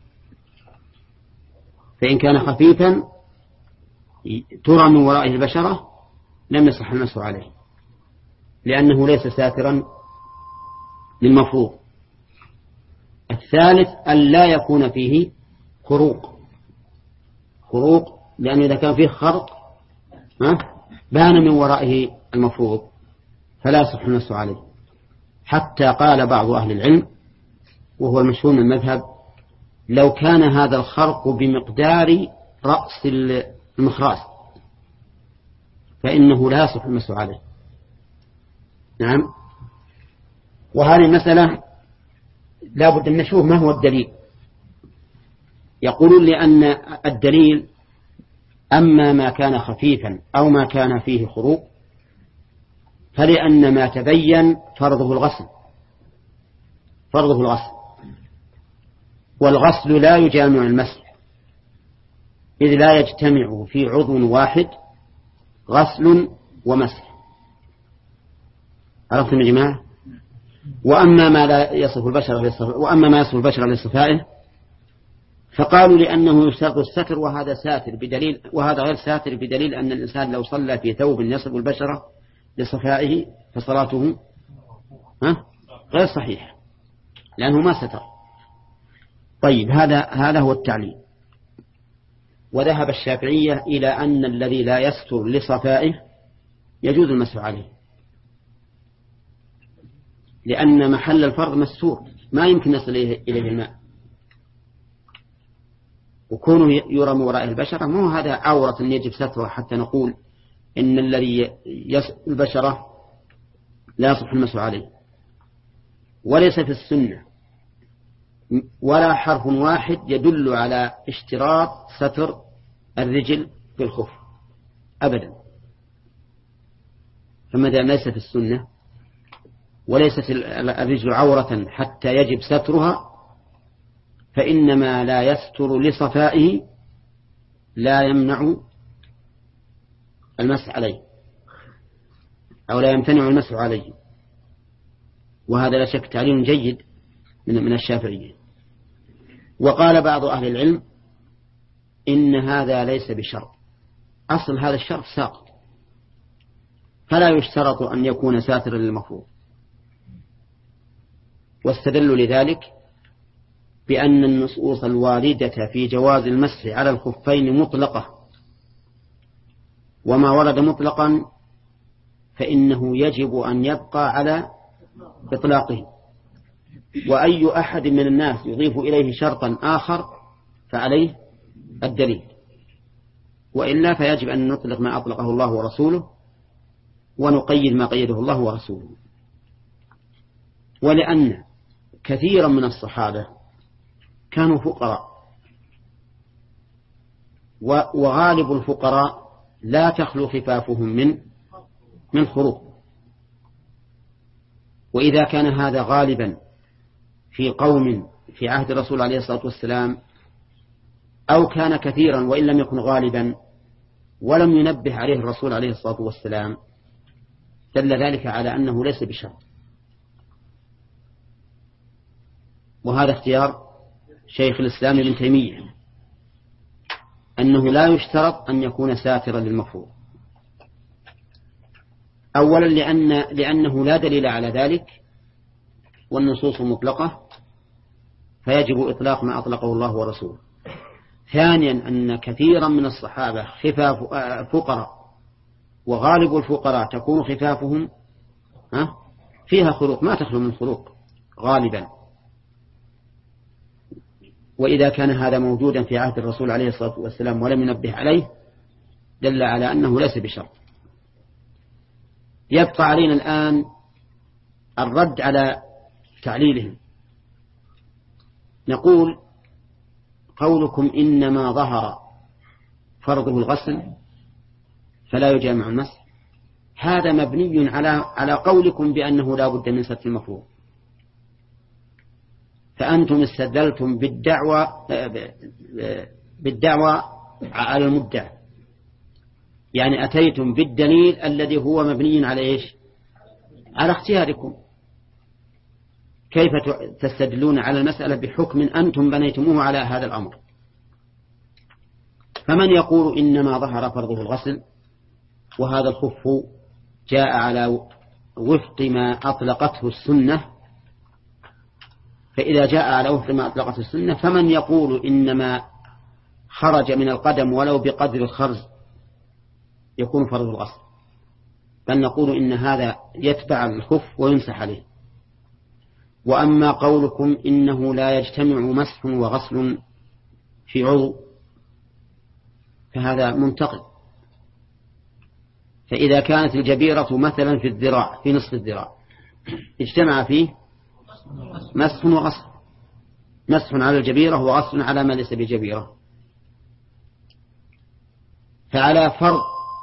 فإن كان خفيفا ترى من ورائه البشرة لم يصح المسح عليه لأنه ليس ساترا للمفروض. الثالث أن لا يكون فيه خروق. خروق لأنه إذا كان فيه خرق بان من ورائه المفروض فلا يصح المسح عليه. حتى قال بعض أهل العلم وهو المشهور من المذهب لو كان هذا الخرق بمقدار رأس المخراس فإنه لا يصح المسح عليه. نعم. وهذه المسألة لا بد أن نشوف ما هو الدليل. يقولون لأن الدليل أما ما كان خفيفا أو ما كان فيه خروق فلأن ما تبين فرضه الغسل فرضه الغسل والغسل لا يجامع المسح إذ لا يجتمع في عضو واحد غسل ومسح. عرفتم يا جماعة؟ وأما ما لا يصف البشر وأما ما يصف البشر لصفائه فقالوا لأنه يشترط الستر وهذا ساتر بدليل وهذا غير ساتر بدليل أن الإنسان لو صلى في ثوب يصف البشرة لصفائه فصلاته ها غير صحيح لأنه ما ستر. طيب هذا هذا هو التعليل. وذهب الشافعية إلى أن الذي لا يستر لصفائه يجوز المسح عليه لأن محل الفرض مستور ما يمكن يصل إليه الماء وكونه يرى من وراء البشرة مو هذا عورة يجب ستره حتى نقول إن الذي يصف البشرة لا يصح المسح عليه. وليس في السنة ولا حرف واحد يدل على اشتراط ستر الرجل في الخف أبدا. فما دام ليس في السنة وليست الرجل عورة حتى يجب سترها فإنما لا يستر لصفائه لا يمنع المسح عليه أو لا يمتنع المسح عليه. وهذا لا شك تعليم جيد من من الشافعية. وقال بعض أهل العلم إن هذا ليس بشرط أصل هذا الشرط ساقط فلا يشترط أن يكون ساترا للمفروض. واستدلوا لذلك بأن النصوص الواردة في جواز المسح على الخفين مطلقة وما ورد مطلقا فإنه يجب أن يبقى على إطلاقه. وأي أحد من الناس يضيف إليه شرطا آخر فعليه الدليل وإلا فيجب أن نطلق ما أطلقه الله ورسوله ونقيد ما قيده الله ورسوله. ولأن كثيرا من الصحابة كانوا فقراء، وغالب الفقراء لا تخلو خفافهم من من خروق. وإذا كان هذا غالبا في قوم في عهد الرسول عليه الصلاة والسلام، أو كان كثيرا وإن لم يكن غالبا ولم ينبه عليه الرسول عليه الصلاة والسلام، دل ذلك على أنه ليس بشرط. وهذا اختيار شيخ الإسلام ابن تيمية، أنه لا يشترط أن يكون ساترا للمفروض. أولا لأن لأنه لا دليل على ذلك والنصوص مطلقة، فيجب إطلاق ما أطلقه الله ورسوله. ثانيا أن كثيرا من الصحابة خفاف فقراء، وغالب الفقراء تكون خفافهم فيها خروق، ما تخلو من خروق غالبا. وإذا كان هذا موجودا في عهد الرسول عليه الصلاة والسلام ولم ينبه عليه، دل على أنه ليس بشرط. يبقى علينا الآن الرد على تعليلهم. نقول قولكم إنما ظهر فرضه الغسل فلا يجامع المسح، هذا مبني على على قولكم بأنه لا بد من ستر المفروض. فأنتم استدلتم بالدعوة بالدعوة على المدعى، يعني أتيتم بالدليل الذي هو مبني على إيش؟ على اختياركم. كيف تستدلون على المسألة بحكم أنتم بنيتموه على هذا الأمر؟ فمن يقول إنما ظهر فرضه الغسل وهذا الخف جاء على وفق ما أطلقته السنة، فإذا جاء على وفق ما أطلقته السنة، فمن يقول إنما خرج من القدم ولو بقدر الخرز يكون فرض الغسل، بل نقول إن هذا يتبع الخف ويمسح عليه. وأما قولكم إنه لا يجتمع مسح وغسل في عضو، فهذا منتقد. فإذا كانت الجبيرة مثلا في الذراع، في نصف الذراع، اجتمع فيه مسح وغسل، مسح على الجبيرة وغسل على ما ليس بجبيرة. فعلى فرض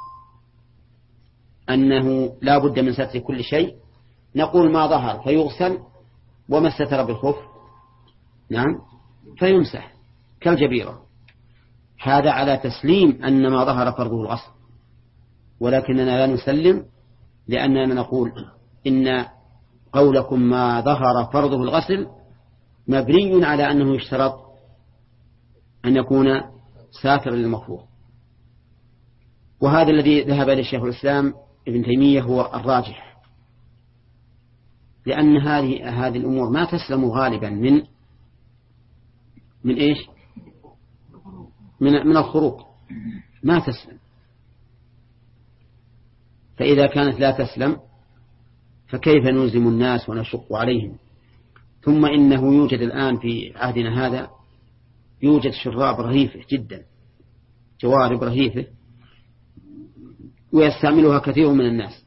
أنه لا بد من ستر كل شيء، نقول ما ظهر فيغسل، وما استتر بالخف نعم فيمسح كالجبيرة. هذا على تسليم أن ما ظهر فرضه الغسل، ولكننا لا نسلم، لأننا نقول إن قولكم ما ظهر فرضه الغسل مبني على أنه يشترط أن يكون ساترا للمفروض. وهذا الذي ذهب إليه شيخ الإسلام ابن تيمية هو الراجح، لأن هذه هذه الأمور ما تسلم غالبا من من إيش؟ من من الخروق، ما تسلم. فإذا كانت لا تسلم فكيف نلزم الناس ونشق عليهم؟ ثم إنه يوجد الآن في عهدنا هذا يوجد شراب رهيفة جدا، جوارب رهيفة، ويستعملها كثير من الناس،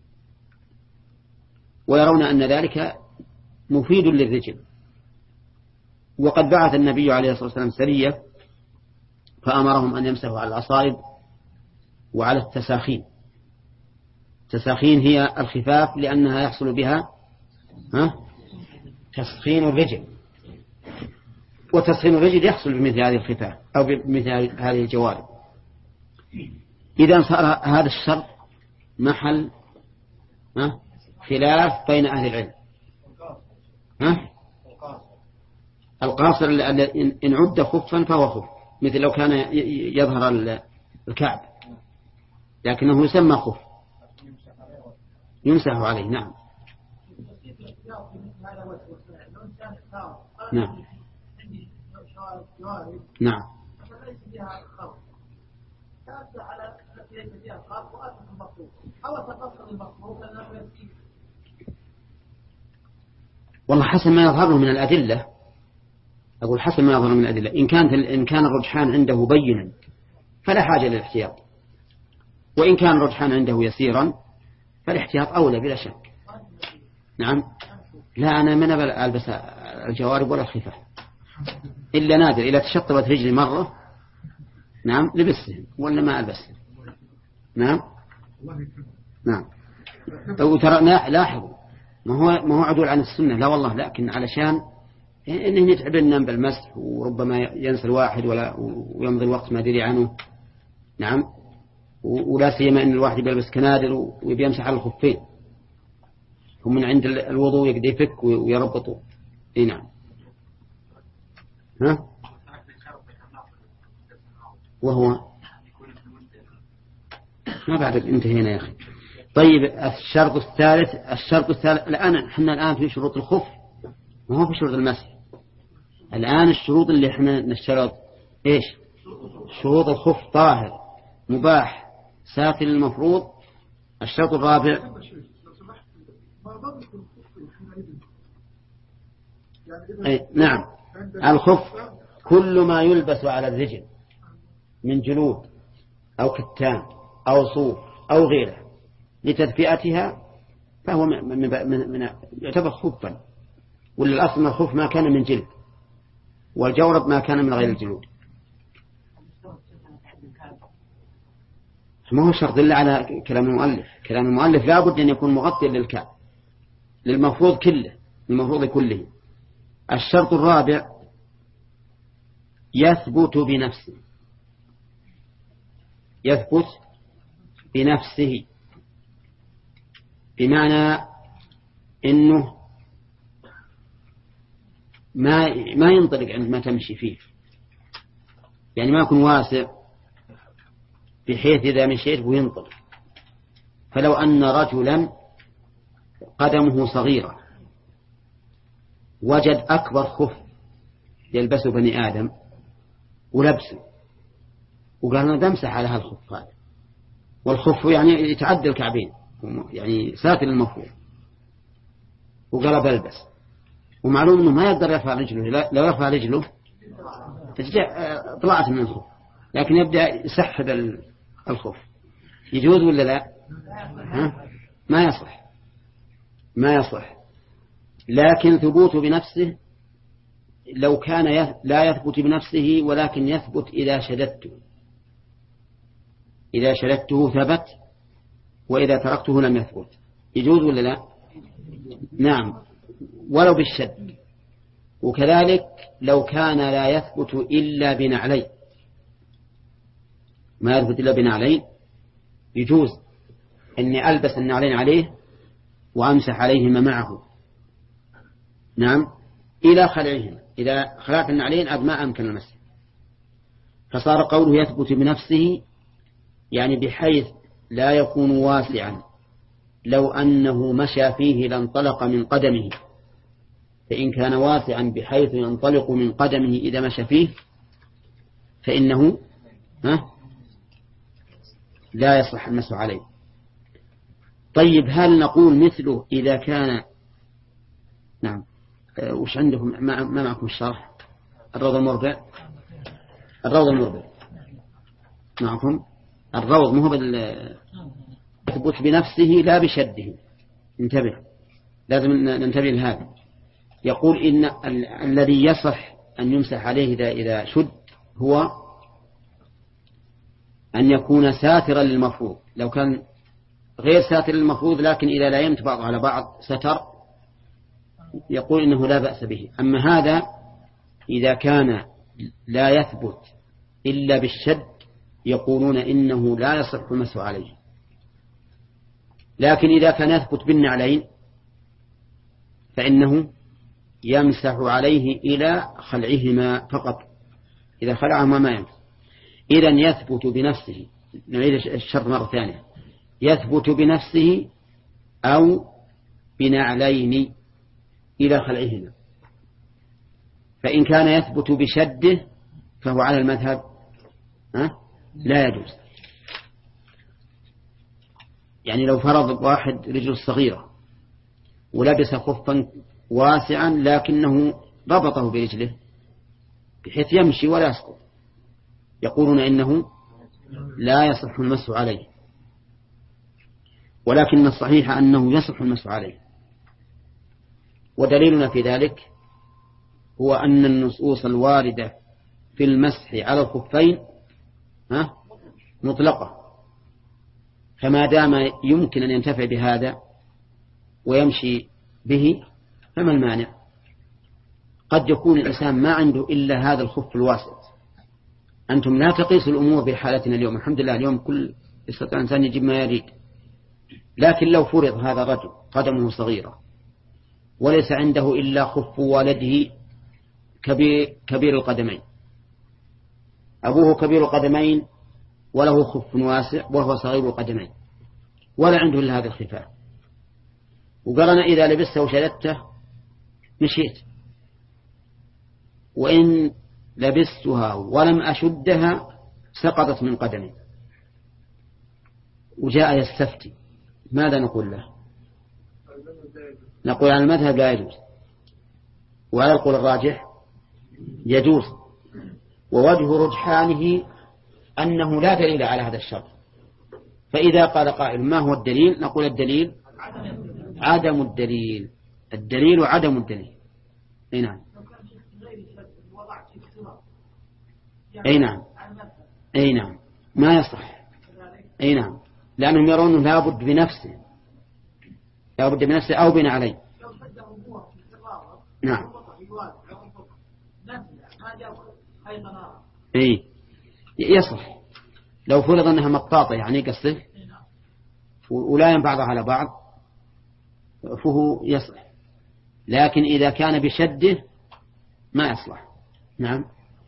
ويرون أن ذلك مفيد للرجل. وقد بعث النبي عليه الصلاة والسلام سرية فأمرهم أن يمسحوا على الأصائب وعلى التساخين. التساخين هي الخفاف لأنها يحصل بها ها تسخين الرجل، وتسخين الرجل يحصل بمثل هذه الخفاف أو بمثل هذه الجوارب. إذا صار هذا الشرط محل ها خلاف بين أهل العلم. ها القاصر إن عد خفا فهو خف، مثل لو كان يظهر الكعب، لكنه يسمى خف يمسح عليه. نعم نعم نعم والله حسب ما يظهر من الأدلة، أقول حسب ما يظهر من الأدلة. إن كان إن كان الرجحان عنده بينا فلا حاجة للاحتياط، وإن كان الرجحان عنده يسيرا فالاحتياط أولى بلا شك. نعم. لا أنا من ألبس الجوارب ولا الخفاف إلا نادر، إذا تشطبت رجلي مرة نعم لبسهم ولا ما ألبسهم. نعم نعم. وترى لاحظوا ما هو ما هو عدول عن السنة، لا والله، لكن علشان إنه يتعب النوم بالمسح وربما ينسى الواحد ولا ويمضي الوقت ما دري عنه. نعم. ولا سيما إن الواحد يلبس كنادر ويمسح على الخفين، هم من عند الوضوء يقدر يفك ويربطه. إيه نعم. ها وهو ما بعد انتهينا يا أخي. طيب الشرط الثالث الشرط الثالث الآن احنا الآن في شروط الخف ما هو في شروط المسح. الآن الشروط اللي احنا نشترط ايش؟ شروط الخف طاهر مباح ساتر المفروض. الشرط الرابع أي نعم الخف كل ما يلبس على الرجل من جلود أو كتان أو صوف أو غيره لتدفئتها فهو من من من يعتبر خفا. والأصل الخف ما كان من جلد والجورب ما كان من غير الجلود. ما هو شرط إلا على كلام المؤلف. كلام المؤلف لا بد أن يكون مغطيا للكعب للمفروض كله المفروض كله. الشرط الرابع يثبت بنفسه يثبت بنفسه بمعنى إنه ما ما ينطلق عندما تمشي فيه، يعني ما يكون واسع بحيث إذا مشيت وينطلق. فلو أن رجلا قدمه صغيرة وجد أكبر خف يلبسه بني آدم ولبسه وقال أنا بمسح على هالخف هذا، والخف يعني يتعدى الكعبين يعني ساتر المفروض، وقال بلبس، ومعلوم أنه ما يقدر يرفع رجله، لو يرفع رجله طلعت من الخف، لكن يبدأ يسحب الخف. يجوز ولا لا؟ ها؟ ما يصح ما يصح. لكن ثبوت بنفسه لو كان لا يثبت بنفسه ولكن يثبت إذا شددته إذا شددته ثبت وإذا تركته لم يثبت. يجوز ولا لا؟ نعم ولو بالشد. وكذلك لو كان لا يثبت إلا بنعلين ما يثبت إلا بنعلين يجوز أني ألبس النعلين عليه وأمسح عليهما معه. نعم إلى خلعهما، إذا خلعت النعلين أب ما أمكن المسح. فصار قوله يثبت بنفسه يعني بحيث لا يكون واسعا، لو أنه مشى فيه لانطلق من قدمه، فإن كان واسعا بحيث ينطلق من قدمه إذا مشى فيه فإنه ها لا يصلح المسح عليه. طيب هل نقول مثله إذا كان نعم أه وش عندكم ما, ما معكم الشرح الروض المربع الروض المربع معكم الروض مو يثبت بنفسه لا بشده. انتبه لازم ننتبه لهذا. يقول إن ال الذي يصح أن يمسح عليه إذا, إذا شد هو أن يكون ساترا للمفروض. لو كان غير ساتر للمفروض لكن إذا لا يمت بعض على بعض ستر يقول إنه لا بأس به. أما هذا إذا كان لا يثبت إلا بالشد يقولون إنه لا يصح المسح عليه. لكن إذا كان يثبت بالنعلين فإنه يمسح عليه إلى خلعهما فقط، إذا خلعهما ما يمسح. إذن يثبت بنفسه. نعيد الشرط مرة ثانية. يثبت بنفسه أو بنعلين إلى خلعهما. فإن كان يثبت بشده فهو على المذهب ها؟ لا يجوز. يعني لو فرض واحد رجل صغيرة ولبس خفا واسعا لكنه ربطه برجله بحيث يمشي ولا يسقط، يقولون إنه لا يصح المسح عليه. ولكن الصحيح أنه يصح المسح عليه. ودليلنا في ذلك هو أن النصوص الواردة في المسح على الخفين ها مطلقة، فما دام يمكن أن ينتفع بهذا ويمشي به فما المانع؟ قد يكون الإنسان ما عنده إلا هذا الخف الواسط. أنتم لا تقيسوا الأمور بحالتنا اليوم، الحمد لله اليوم كل يستطيع الإنسان يجيب ما يريد، لكن لو فرض هذا الرجل قدمه صغيرة وليس عنده إلا خف والده كبير, كبير القدمين، أبوه كبير القدمين وله خف واسع وهو صغير القدمين ولا عنده إلا هذا الخفاف، وقال أنا إذا لبسته وشددته مشيت، وإن لبستها ولم أشدها سقطت من قدمي، وجاء يستفتي، ماذا نقول له؟ نقول على المذهب لا يجوز، وعلى القول الراجح يجوز، ووجه رجحانه أنه لا دليل على هذا الشرط. فإذا قال قائل ما هو الدليل؟ نقول الدليل عدم الدليل، الدليل عدم الدليل. أي نعم أي نعم أي نعم ما يصح. أي نعم لأنهم يرون لابد بنفسه لابد بنفسه أو بنا عليه. نعم أي يصح لو فرض أنها مطاطة يعني قصده ولا ينبعضها على بعض فهو يصح، لكن إذا كان بشده ما يصلح. نعم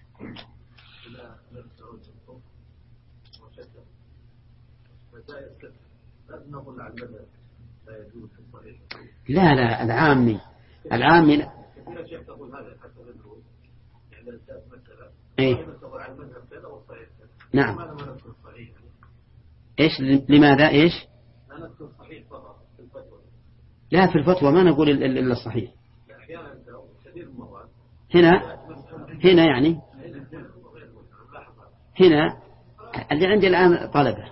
لا لا العامي العامي ايه نعم ايش لماذا ايش لا في الفتوى ما نقول الا الصحيح هنا هنا يعني هنا اللي عندي الآن طلبة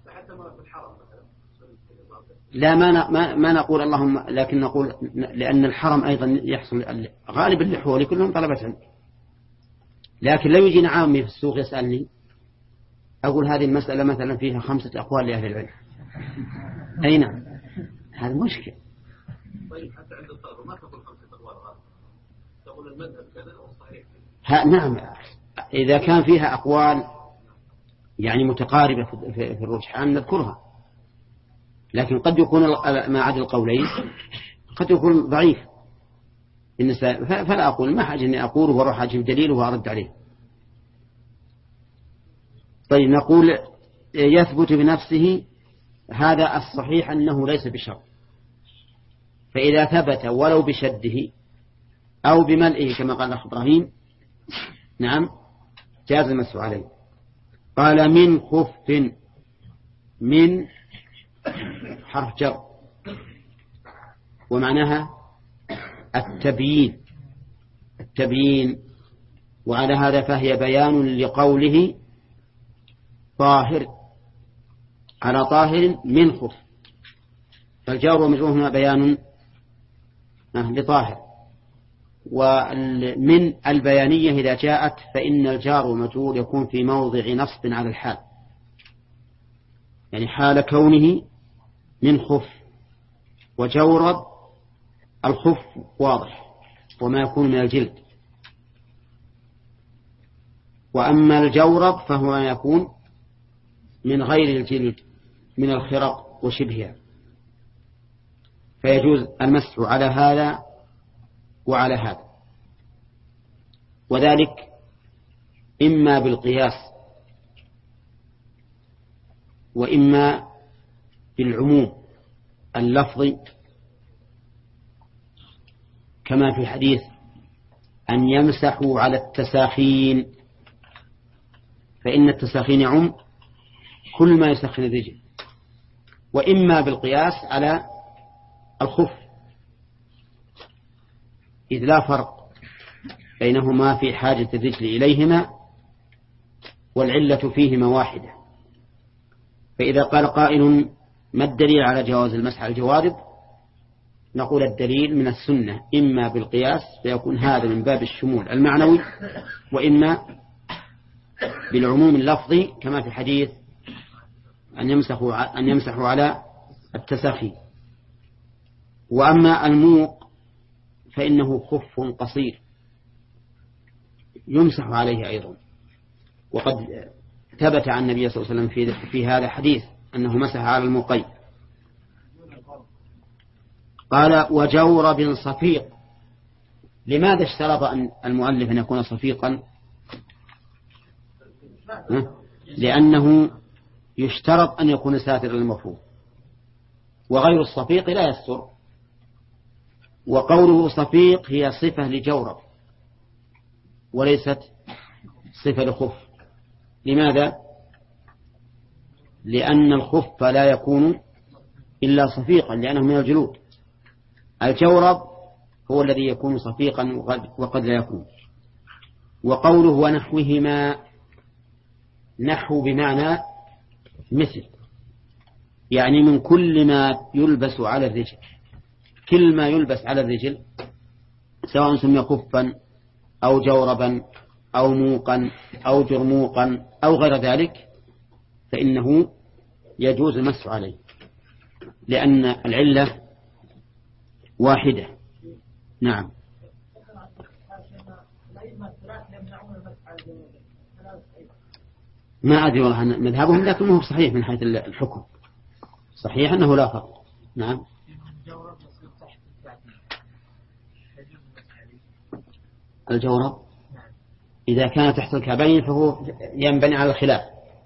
لا ما ما ما نقول اللهم، لكن نقول لأن الحرم أيضا يحصل غالب اللحول كلهم طلبة علم، لكن لو يجينا عامي في السوق يسألني أقول هذه المسألة مثلا فيها خمسة أقوال لأهل العلم. أي نعم هذا مشكل. طيب حتى عند الطلبة ما تقول خمسة أقوال غلط، تقول المذهب كذا والصحيح. نعم إذا كان فيها أقوال يعني متقاربة في الرجحان نذكرها، لكن قد يكون ما عدا القولين قد يكون ضعيف بالنسبة، فلا أقول ما حاجة أني أقوله وأروح أجيب دليله وأرد عليه. طيب نقول يثبت بنفسه، هذا الصحيح أنه ليس بشرط، فإذا ثبت ولو بشده أو بملئه كما قال الأخ إبراهيم نعم جاز المسح عليه. قال من خف، من حرف جر ومعناها التبيين التبيين وعلى هذا فهي بيان لقوله طاهر على طاهر من خف، فالجار ومجرور هنا بيان لطاهر. ومن البيانية إذا جاءت فإن الجار ومجرور يكون في موضع نصب على الحال، يعني حال كونه من خف، وجورب الخف واضح وما يكون من الجلد، وأما الجورب فهو يكون من غير الجلد من الخرق وشبهها، فيجوز المسح على هذا وعلى هذا، وذلك إما بالقياس وإما بالعموم اللفظي، كما في حديث أن يمسحوا على التساخين، فإن التساخين يعم كل ما يسخن الرجل، وإما بالقياس على الخف، إذ لا فرق بينهما في حاجة الرجل إليهما والعلة فيهما واحدة. فإذا قال قائل ما الدليل على جواز المسح على الجوارب؟ نقول الدليل من السنة، إما بالقياس فيكون هذا من باب الشمول المعنوي، وإما بالعموم اللفظي كما في الحديث أن يمسحوا أن يمسحوا على التسخي. وأما الموق فإنه خف قصير يمسح عليه أيضا، وقد ثبت عن النبي صلى الله عليه وسلم في, في هذا حديث أنه مسح على الموقين. قال وجورب صفيق. لماذا اشترط أن المؤلف أن يكون صفيقا؟ لأنه يشترط أن يكون ساترا للمفروض، وغير الصفيق لا يستر. وقوله صفيق هي صفة لجورب وليست صفة لخف. لماذا؟ لأن الخف لا يكون إلا صفيقا لأنه من الجلود. الجورب هو الذي يكون صفيقا وقد لا يكون. وقوله ونحوهما، نحو بمعنى مثل، يعني من كل ما يلبس على الرجل، كل ما يلبس على الرجل سواء سمي خفا أو جوربا أو موقا أو جرموقا أو غير ذلك فإنه يجوز المسح عليه، لأن العلة واحدة. نعم. ما أدري والله مذهبهم، لكن هو صحيح من حيث الحكم، صحيح أنه لا فرق. نعم. الجورب إذا كان تحت الكعبين فهو ينبني على الخلاف.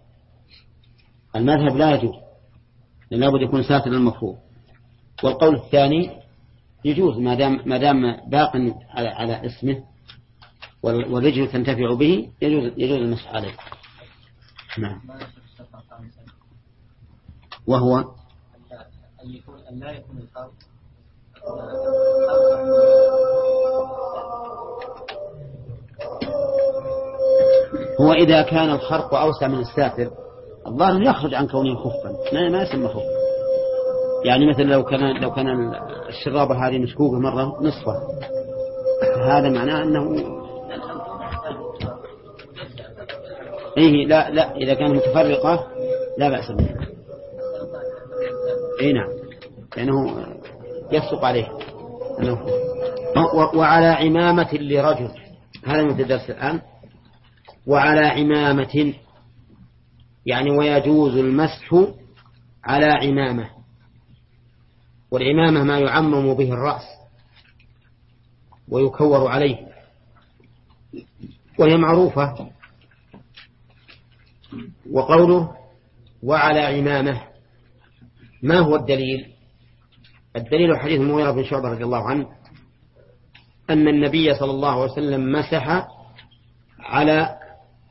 المذهب لا يجوز لأن لابد يكون ساتر المفروض. والقول الثاني يجوز ما دام ما دام باق على على اسمه والرجل تنتفع به، يجوز يجوز المسح عليه. نعم. وهو أن يكون أن لا يكون الخلق هو إذا كان الخرق أوسع من الساتر الظاهر يخرج عن كونه خفا، ما يسمى خف. يعني مثل لو كان لو كان الشرابة هذه مشكوكة مرة نصفه، هذا معناه أنه إيه لا لا إذا كانت متفرقة لا بأس بها. إيه نعم، لأنه يصدق عليه أنه. وعلى عمامة لرجل، هذا من الدرس الآن. وعلى عمامة يعني ويجوز المسح على عمامة، والعمامة ما يعمم به الرأس ويكور عليه، وهي معروفة. وقوله وعلى عمامة ما هو الدليل؟ الدليل حديث المغيرة بن شعبة رضي الله عنه أن النبي صلى الله عليه وسلم مسح على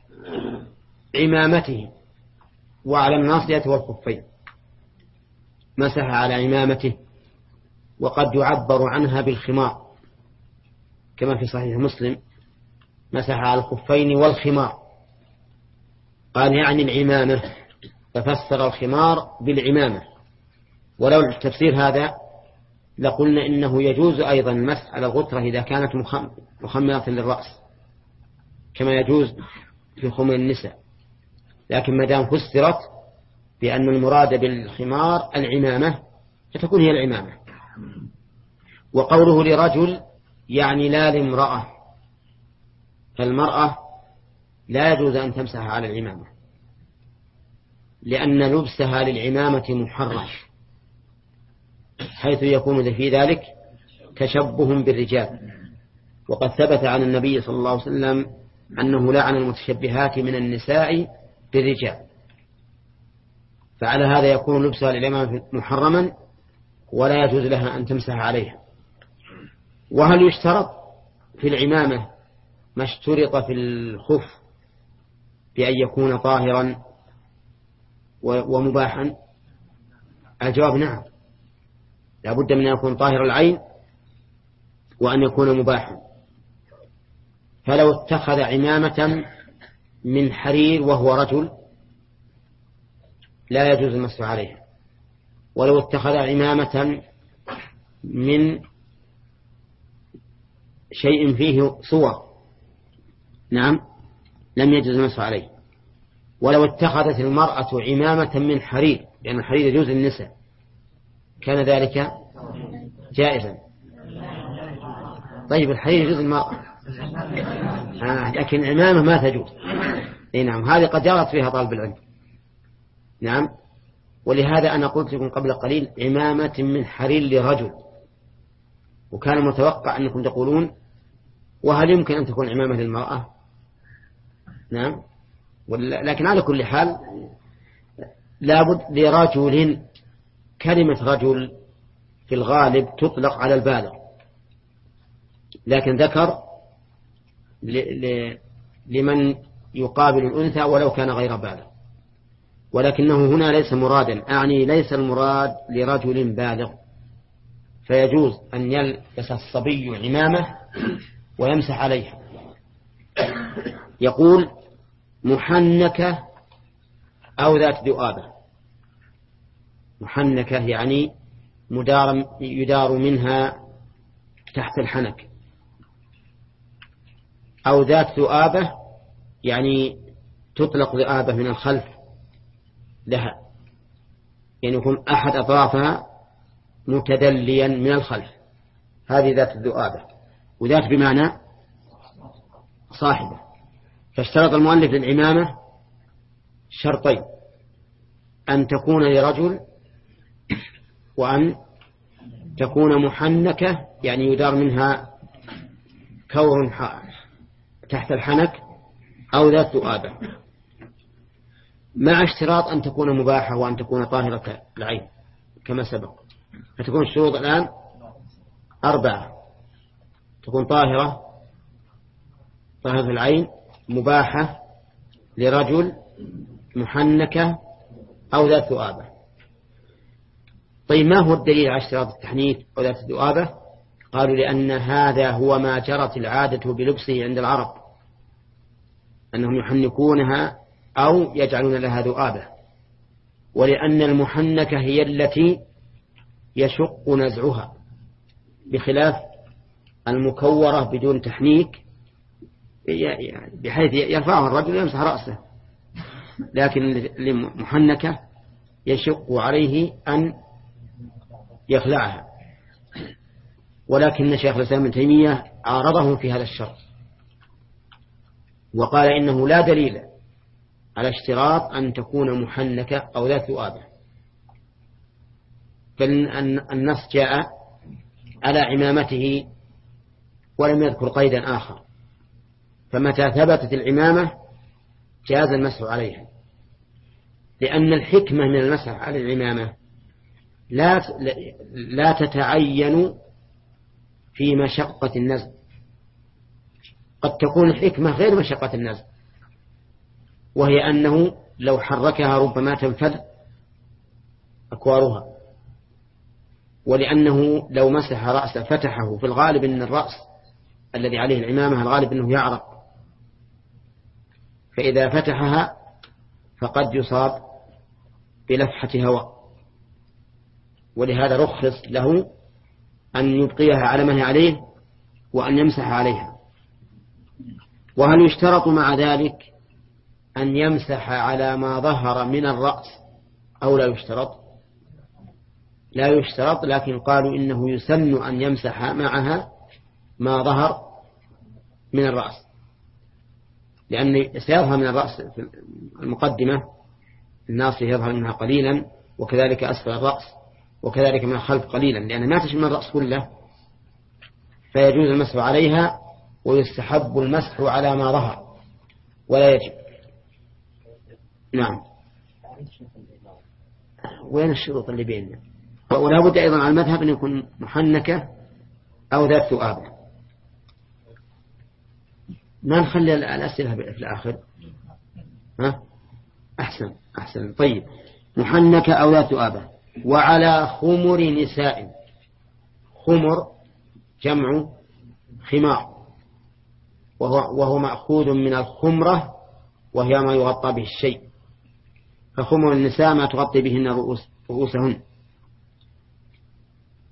عمامته وعلى الناصية والخفين، مسح على عمامته، وقد يعبر عنها بالخمار كما في صحيح مسلم مسح على الخفين والخمار، قال يعني العمامة، ففسر الخمار بالعمامة. ولو التفسير هذا لقلنا إنه يجوز أيضا المسح على الغترة إذا كانت مخمرة للرأس كما يجوز في خمر النساء، لكن ما دام فسرت بأن المراد بالخمار العمامة فتكون هي العمامة. وقوله لرجل يعني لا لامرأة، فالمرأة لا يجوز أن تمسح على العمامة لأن لبسها للعمامة محرم، حيث يكون في ذلك تشبه بالرجال. وقد ثبت عن النبي صلى الله عليه وسلم أنه لعن المتشبهات من النساء بالرجال، فعلى هذا يكون لبسها للعمامة محرما ولا يجوز لها أن تمسح عليها. وهل يشترط في العمامة ما اشترط في الخف بأن يكون طاهرا ومباحا؟ الجواب نعم، لا بد من أن يكون طاهر العين وأن يكون مباحا. فلو اتخذ عمامة من حرير وهو رجل لا يجوز المسح عليها، ولو اتخذ عمامة من شيء فيه صور نعم لم يجوز المسح عليه. ولو اتخذت المرأة عمامة من حرير، لأن الحرير يجوز للنساء، كان ذلك جائزا. طيب الحرير يجوز للمرأة آه لكن عمامة ما تجوز. إيه نعم، هذه قد جرت فيها طالب العلم. نعم، ولهذا أنا قلت لكم قبل قليل عمامة من حرير لرجل، وكان متوقع أنكم تقولون وهل يمكن أن تكون عمامة للمرأة؟ نعم، لكن على كل حال لابد لرجل. كلمة رجل في الغالب تطلق على البالغ، لكن ذكر لمن يقابل الأنثى ولو كان غير بالغ، ولكنه هنا ليس مرادا، أعني ليس المراد لرجل بالغ، فيجوز أن يلبس الصبي عمامة ويمسح عليها. يقول محنكة أو ذات ذؤابة. محنكة يعني مدار يدار منها تحت الحنك، أو ذات ذؤابة يعني تطلق ذؤابة من الخلف لها، يعني يكون أحد أطرافها متدليا من الخلف، هذه ذات الذؤابة. وذات بمعنى صاحبة. فاشترط المؤلف للعمامة شرطين: أن تكون لرجل، وأن تكون محنكة يعني يدار منها كور تحت الحنك، أو ذات ذؤابة، مع اشتراط أن تكون مباحة وأن تكون طاهرة العين كما سبق. فتكون الشروط الآن أربعة: تكون طاهرة طاهرة العين، مباحة لرجل، محنكة، أو ذات ذؤابة. طيب ما هو الدليل على اشتراط التحنيك أو ذات الذؤابة؟ قالوا لأن هذا هو ما جرت العادة بلبسه عند العرب، أنهم يحنكونها أو يجعلون لها ذؤابة، ولأن المحنكة هي التي يشق نزعها، بخلاف المكورة بدون تحنيك بحيث يرفعها الرجل ويمسح رأسه، لكن المحنكة يشق عليه أن يخلعها. ولكن شيخ الإسلام ابن تيمية عارضهم في هذا الشرط، وقال إنه لا دليل على اشتراط أن تكون محنكة أو ذات ذؤابة، بل النص جاء على عمامته ولم يذكر قيدا آخر، فمتى ثبتت العمامة جاز المسح عليها، لأن الحكمة من المسح على العمامة لا لا تتعين في مشقة النزع. قد تكون الحكمة غير مشقة النزع، وهي أنه لو حركها ربما تنفذ أكوارها، ولأنه لو مسح رأسه فتحه، في الغالب أن الرأس الذي عليه العمامة الغالب أنه يعرق، فإذا فتحها فقد يصاب بلفحة هواء، ولهذا رخص له أن يبقيها على ما هي عليه وأن يمسح عليها. وهل يشترط مع ذلك أن يمسح على ما ظهر من الرأس أو لا يشترط؟ لا يشترط، لكن قالوا إنه يسن أن يمسح معها ما ظهر من الرأس، لأن سيظهر من الرأس في المقدمة الناصية يظهر منها قليلا، وكذلك أسفل الرأس، وكذلك من الخلف قليلا، لأن ما تشمل الرأس كله، فيجوز المسح عليها، ويستحب المسح على ما ظهر ولا يجب. نعم. وين الشروط اللي بيننا؟ ولا بد أيضا على المذهب أن يكون محنكة أو ذات ذؤابة. ما نخلي الأسئلة في الآخر؟ ها؟ أحسن أحسن. طيب، محنكة أو ذات ذؤابة. وعلى خمر نساء. خمر جمع خمار، وهو, وهو مأخوذ من الخمرة، وهي ما يغطى به الشيء، فخمر النساء ما تغطي بهن رؤوس رؤوسهن.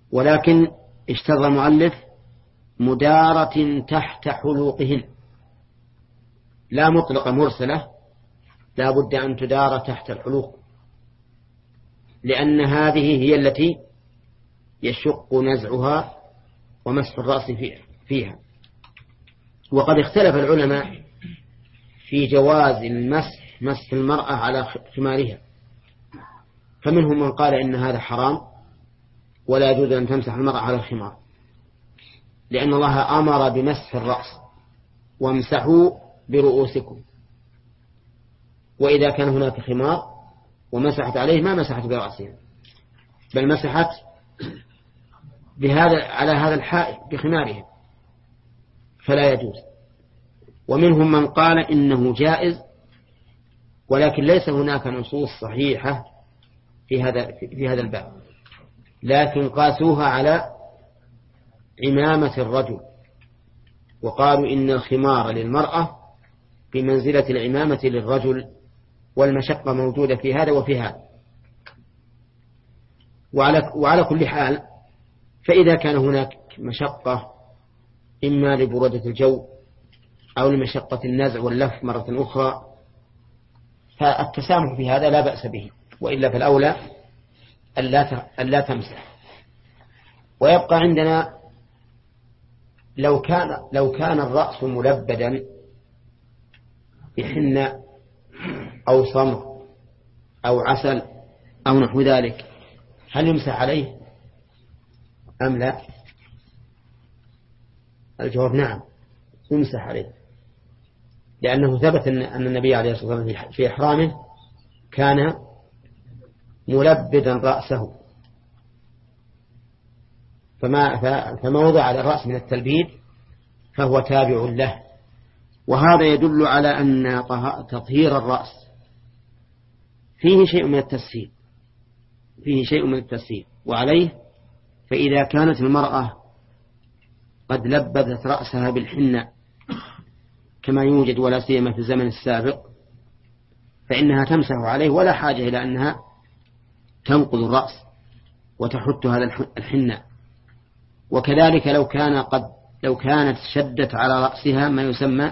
ولكن اشترط المؤلف مدارة تحت حلوقهن، لا مطلقة مرسلة، لا بد أن تدار تحت الحلوق، لأن هذه هي التي يشق نزعها ومسح الرأس فيها. وقد اختلف العلماء في جواز المسح مسح المرأة على خمارها، فمنهم من قال إن هذا حرام ولا يجوز أن تمسح المرأة على الخمار، لأن الله أمر بمسح الرأس وامسحوا برؤوسكم، وإذا كان هناك خمار ومسحت عليه ما مسحت برأسها بل مسحت بهذا على هذا الحائط بخمارها، فلا يجوز. ومنهم من قال إنه جائز، ولكن ليس هناك نصوص صحيحة في هذا في هذا الباب، لكن قاسوها على عمامة الرجل، وقالوا إن الخمار للمرأة بمنزلة العمامة للرجل، والمشقة موجودة في هذا وفي هذا. وعلى, وعلى كل حال، فإذا كان هناك مشقة إما لبرودة الجو أو لمشقة النزع واللف مرة أخرى، فالتسامح في هذا لا بأس به، وإلا فالأولى ألا تمسح. ويبقى عندنا لو كان لو كان الرأس ملبدا بحنة أو صمغ أو عسل أو نحو ذلك، هل يمسح عليه أم لا؟ الجواب نعم، يمسح عليه، لأنه ثبت أن النبي عليه الصلاة والسلام في إحرامه كان ملبدا رأسه، فما, فما وضع على الرأس من التلبيد فهو تابع له. وهذا يدل على أن تطهير الرأس فيه شيء من التسهيل فيه شيء من التسهيل وعليه فإذا كانت المرأة قد لبدت رأسها بالحنة كما يوجد ولا سيما في الزمن السابق، فإنها تمسح عليه ولا حاجة إلى أنها تنقض الرأس وتحط هذا الحنة. وكذلك لو كان قد لو كانت شدت على رأسها ما يسمى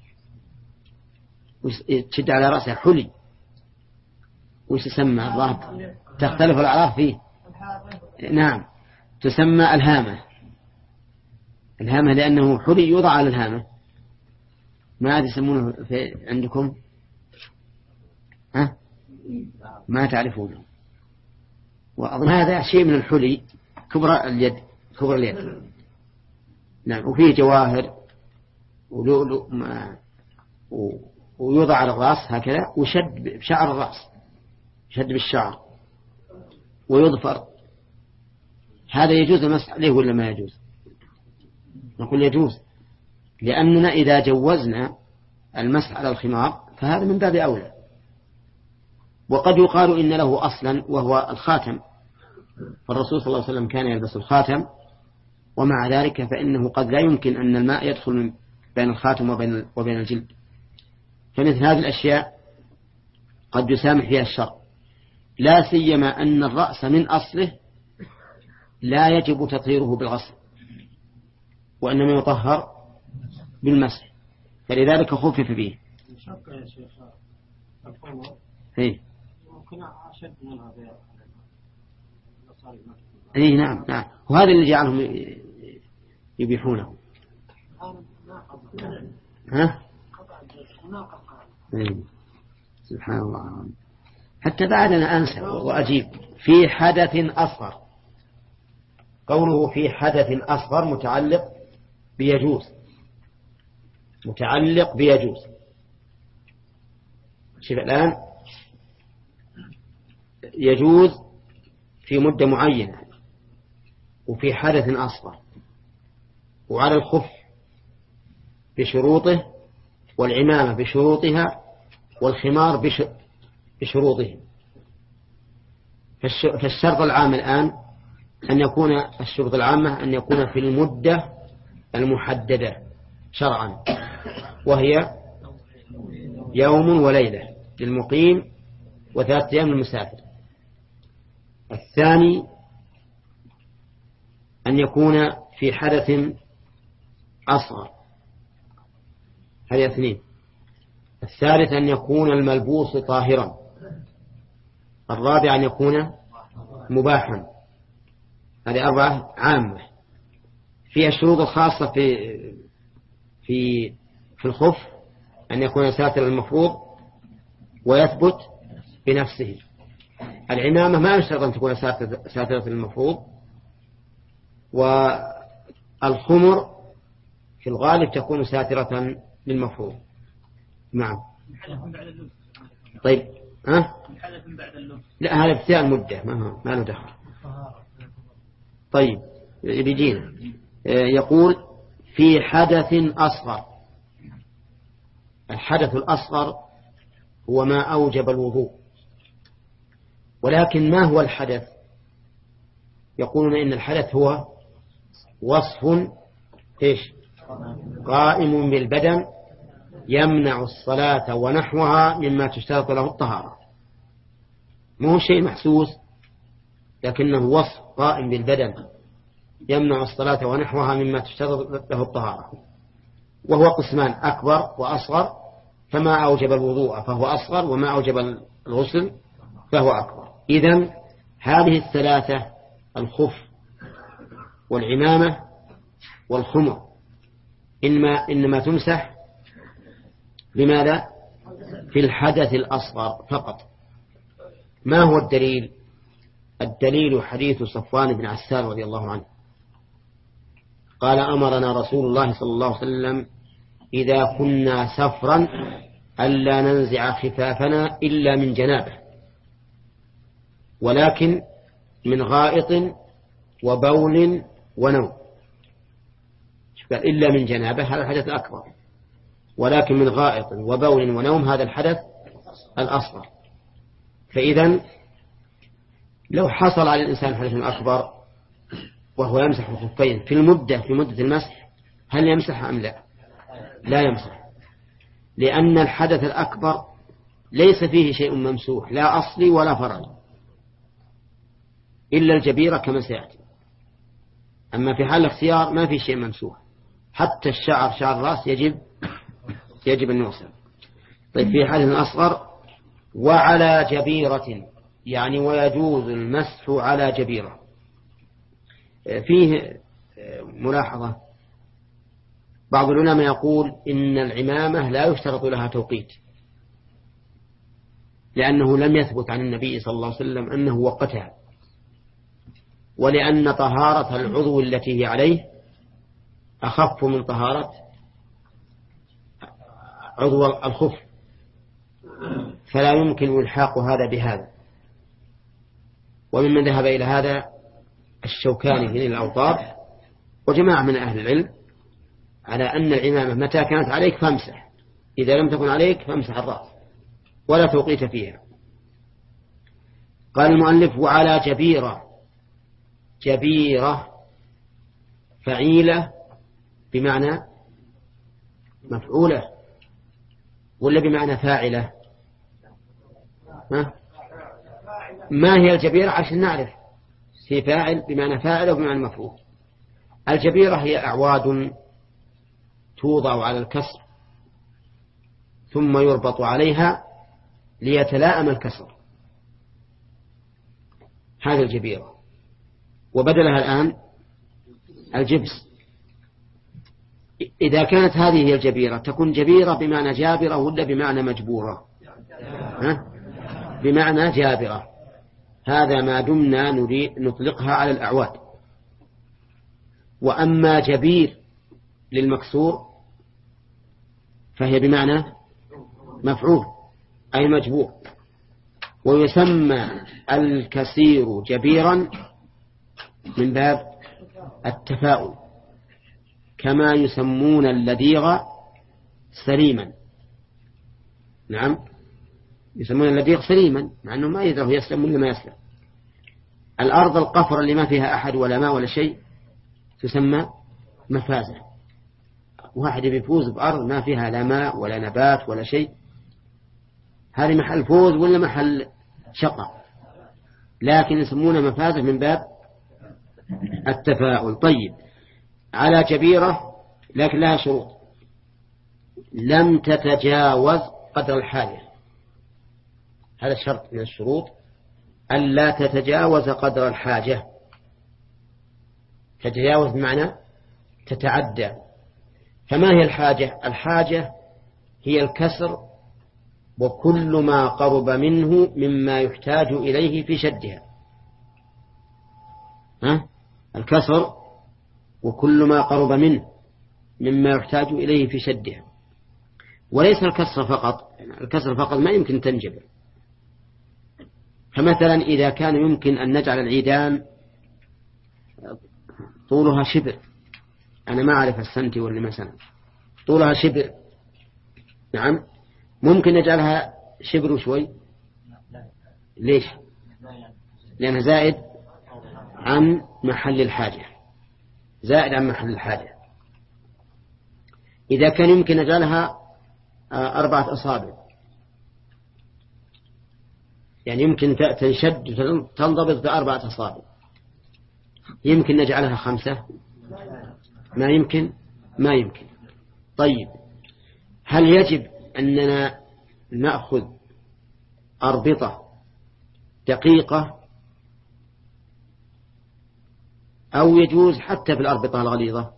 تشد على رأسها حلي، وش يسمى الله تختلف الأعراف فيه، نعم تسمى الهامة. الهامة لأنه حلي يوضع على الهامة، ما يسمونه في عندكم؟ ها؟ ما تعرفونه. وأظن هذا شيء من الحلي كبر اليد كبر اليد نعم، وفيه جواهر ولؤلؤ ويوضع على الرأس هكذا وشد بشعر الرأس، شد بالشعر ويظفر. هذا يجوز المسح عليه ولا ما يجوز؟ نقول يجوز، لأننا إذا جوزنا المسح على الخمار فهذا من باب أولى. وقد يقال إن له أصلا وهو الخاتم، فالرسول صلى الله عليه وسلم كان يلبس الخاتم، ومع ذلك فإنه قد لا يمكن أن الماء يدخل من بين الخاتم وبين, وبين الجلد، فمثل هذه الأشياء قد يسامح فيها الشرع، لا سيما أن الرأس من أصله لا يجب تطهيره بالغسل وإنما يطهر بالمسح، فلذلك خفف به. يا شيخ إيه ممكن أشد من هذا. إيه نعم نعم، وهذا اللي جعلهم يبيحونه. ها؟ إيه. سبحان الله. حتى بعد أن أنسى وأجيب في حدث أصغر، قوله في حدث أصغر متعلق بيجوز، متعلق بيجوز. شوف الآن يجوز في مدة معينة وفي حدث أصغر، وعلى الخف بشروطه والعمامة بشروطها والخمار بشروطه. فالشرط العام الآن أن يكون الشروط العامة أن يكون في المدة المحددة شرعا، وهي يوم وليلة للمقيم وثلاثة أيام للمسافر. الثاني أن يكون في حدث أصغر، هذه اثنين. الثالث أن يكون الملبوس طاهرا. الرابع أن يكون مباحا. هذه أربعة عامة. فيها الشروط الخاصة في في في الخف، أن يكون ساتر المفروض ويثبت بنفسه. العمامة ما يشترط أن تكون ساترة المفروض، والخمر في الغالب تكون ساترة للمفروض. نعم. طيب ها؟ لا، هذا ابتداء المدة، ما ما له دخل. طيب بيجينا يقول في حدث أصغر. الحدث الأصغر هو ما أوجب الوضوء، ولكن ما هو الحدث؟ يقولون إن الحدث هو وصف إيش؟ قائم بالبدن يمنع الصلاة ونحوها مما تشترط له الطهارة. ما هو شيء محسوس، لكنه وصف قائم بالبدن يمنع الصلاة ونحوها مما تشترط له الطهارة. وهو قسمان: أكبر وأصغر. فما أوجب الوضوء فهو أصغر، وما أوجب الغسل فهو أكبر. إذن هذه الثلاثة: الخف والعمامة والخمر إنما, إنما تمسح بماذا؟ في الحدث الأصغر فقط. ما هو الدليل؟ الدليل حديث صفوان بن عسال رضي الله عنه قال: أمرنا رسول الله صلى الله عليه وسلم إذا كنا سفرا ألا ننزع خفافنا إلا من جنابه، ولكن من غائط وبول ونوم. إلا من جنابه هذا الحدث الأكبر، ولكن من غائط وبول ونوم هذا الحدث الأصغر. فإذا لو حصل على الإنسان حدث أكبر وهو يمسح الخفين في المدة في مدة المسح، هل يمسح أم لا؟ لا يمسح، لأن الحدث الأكبر ليس فيه شيء ممسوح، لا أصلي ولا فرعي، إلا الجبيرة كما سيأتي. أما في حال الاختيار ما في شيء ممسوح، حتى الشعر شعر الرأس يجب يجب أن يغسل. طيب في حدث أصغر وعلى جبيرة، يعني ويجوز المسح على جبيرة. فيه ملاحظة: بعض العلماء يقول إن العمامة لا يشترط لها توقيت، لأنه لم يثبت عن النبي صلى الله عليه وسلم أنه وقتها، ولأن طهارة العضو التي هي عليه أخف من طهارة عضو الخف، فلا يمكن إلحاق هذا بهذا. وممن ذهب إلى هذا الشوكاني في الأوطار وجماعة من أهل العلم، على أن العمامة متى كانت عليك فامسح، إذا لم تكن عليك فامسح الرأس، ولا توقيت فيها. قال المؤلف: وعلى جبيرة. جبيرة فعيلة بمعنى مفعولة ولا بمعنى فاعلة؟ ما هي الجبيرة عشان نعرف؟ في فاعل بمعنى فاعل وبمعنى مفعول. الجبيرة هي أعواد توضع على الكسر ثم يربط عليها ليتلائم الكسر، هذا الجبيرة. وبدلها الآن الجبس. إذا كانت هذه هي الجبيرة تكون جبيرة بمعنى جابرة ولا بمعنى مجبورة؟ ها؟ بمعنى جابرة. هذا ما دمنا نريد نطلقها على الأعواد. وأما جبير للمكسور فهي بمعنى مفعول أي مجبور. ويسمى الكسير جبيرا من باب التفاؤل، كما يسمون اللديغ سليما. نعم، يسمون اللديغ سليما مع أنه ما يدره يسلم ولا ما يسلم. الأرض القفر اللي ما فيها أحد ولا ماء ولا شيء تسمى مفازة. واحد بيفوز بأرض ما فيها لا ماء ولا نبات ولا شيء، هذه محل فوز ولا محل شقاء، لكن يسمونه مفازة من باب التفاؤل. طيب، على جبيرة لكن لها شروط، لم تتجاوز قدر الحاجة. هذا شرط من الشروط، ألا تتجاوز قدر الحاجة. تتجاوز بمعنى تتعدى. فما هي الحاجة؟ الحاجة هي الكسر وكل ما قرب منه مما يحتاج إليه في شدها. ها؟ الكسر وكل ما قرب منه مما يحتاج إليه في شدها، وليس الكسر فقط. الكسر فقط ما يمكن تنجبر. فمثلا إذا كان يمكن أن نجعل العيدان طولها شبر، أنا ما أعرف السنتي واللي مثلا طولها شبر، نعم، ممكن نجعلها شبر وشوي. ليش؟ لأنها زائد عن محل الحاجة، زائد عن محل الحاجة. إذا كان يمكن نجعلها أربعة أصابع، يعني يمكن تنشد تنضبط بأربعة أصابع، يمكن نجعلها خمسة؟ ما يمكن، ما يمكن. طيب، هل يجب أننا نأخذ أربطة دقيقة أو يجوز حتى في الأربطة الغليظة؟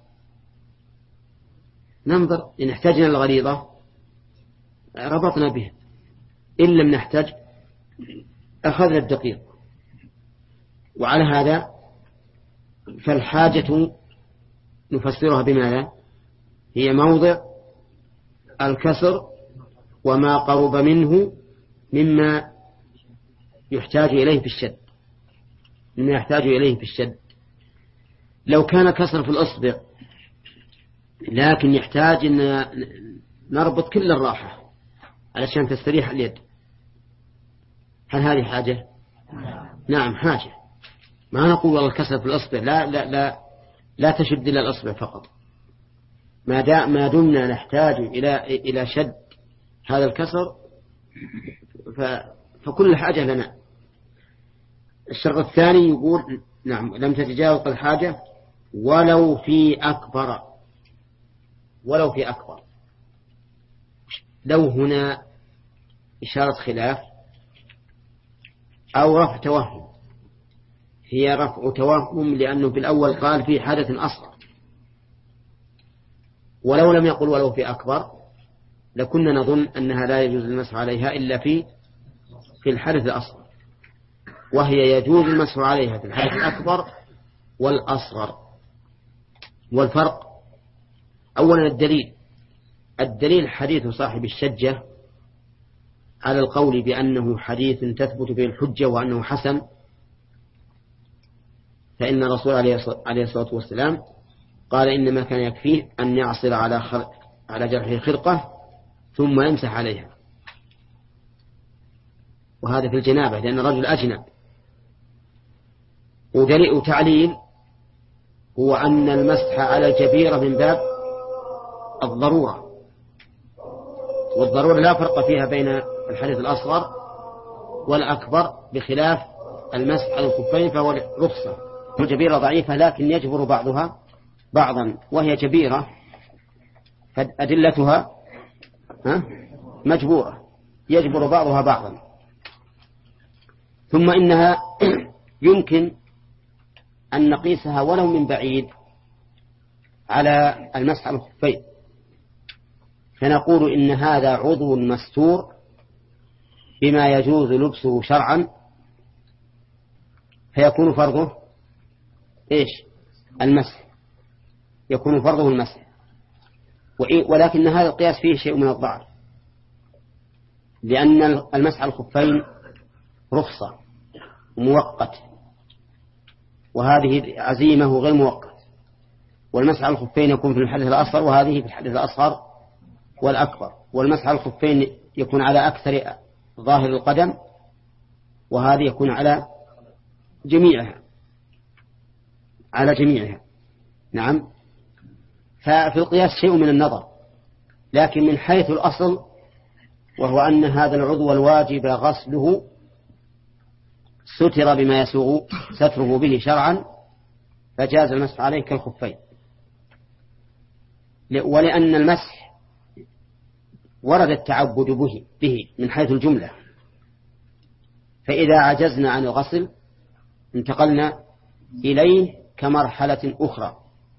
ننظر، إن احتاجنا الغليظة ربطنا به، إن لم نحتاج أخذنا الدقيق. وعلى هذا فالحاجة نفسرها بماذا؟ هي موضع الكسر وما قرب منه مما يحتاج إليه في الشد، مما يحتاج إليه في الشد. لو كان كسر في الأصبع لكن يحتاج أن نربط كل الراحة علشان تستريح اليد، هل هذه حاجة؟ نعم حاجة. ما نقول والله الكسر في الأصبع، لا لا لا لا تشد إلى الأصبع فقط، ما دام ما دمنا نحتاج إلى إلى شد هذا الكسر فكل حاجة لنا. الشرط الثاني يقول نعم لم تتجاوز الحاجة ولو في أكبر. ولو في أكبر، لو هنا إشارة خلاف أو رفع توهم. هي رفع توهم لأنه بالأول قال في حدث أصغر، ولو لم يقل ولو في أكبر لكنا نظن أنها لا يجوز المسح عليها إلا في في الحدث الأصغر، وهي يجوز المسح عليها في الحدث الأكبر والأصغر. والفرق أولا الدليل الدليل حديث صاحب الشجة على القول بأنه حديث تثبت به الحجة وأنه حسن، فإن الرسول عليه الصلاة والسلام قال إنما كان يكفيه أن يعصر على خرق على جرحه خرقة ثم يمسح عليها، وهذا في الجنابة لأن الرجل أجنب. ودليل وتعليل هو أن المسح على الجبيرة من باب الضرورة، والضرورة لا فرق فيها بين الحدث الأصغر والأكبر، بخلاف المسح على الخفين فهو رخصة. الجبيرة ضعيفة لكن يجبر بعضها بعضا، وهي جبيرة فأدلتها مجبورة يجبر بعضها بعضا. ثم إنها يمكن أن نقيسها ولو من بعيد على المسح على الخفين، فنقول إن هذا عضو مستور بما يجوز لبسه شرعا، فيكون فرضه إيش؟ المسح، يكون فرضه المسح. ولكن هذا القياس فيه شيء من الضعف، لأن المسح على الخفين رخصة مؤقت، وهذه عزيمة غير مؤقت. والمسح على الخفين يكون في الحدث الأصغر وهذه في الحدث الأصغر والأكبر. والمسح على الخفين يكون على أكثر ظاهر القدم، وهذه يكون على جميعها على جميعها نعم. ففي القياس شيء من النظر، لكن من حيث الأصل وهو أن هذا العضو الواجب غسله ستر بما يسوغ ستره به شرعا، فجاز المسح عليه كالخفين، ولأن المسح ورد التعبد به, به من حيث الجملة، فإذا عجزنا عن الغسل انتقلنا إليه كمرحلة أخرى،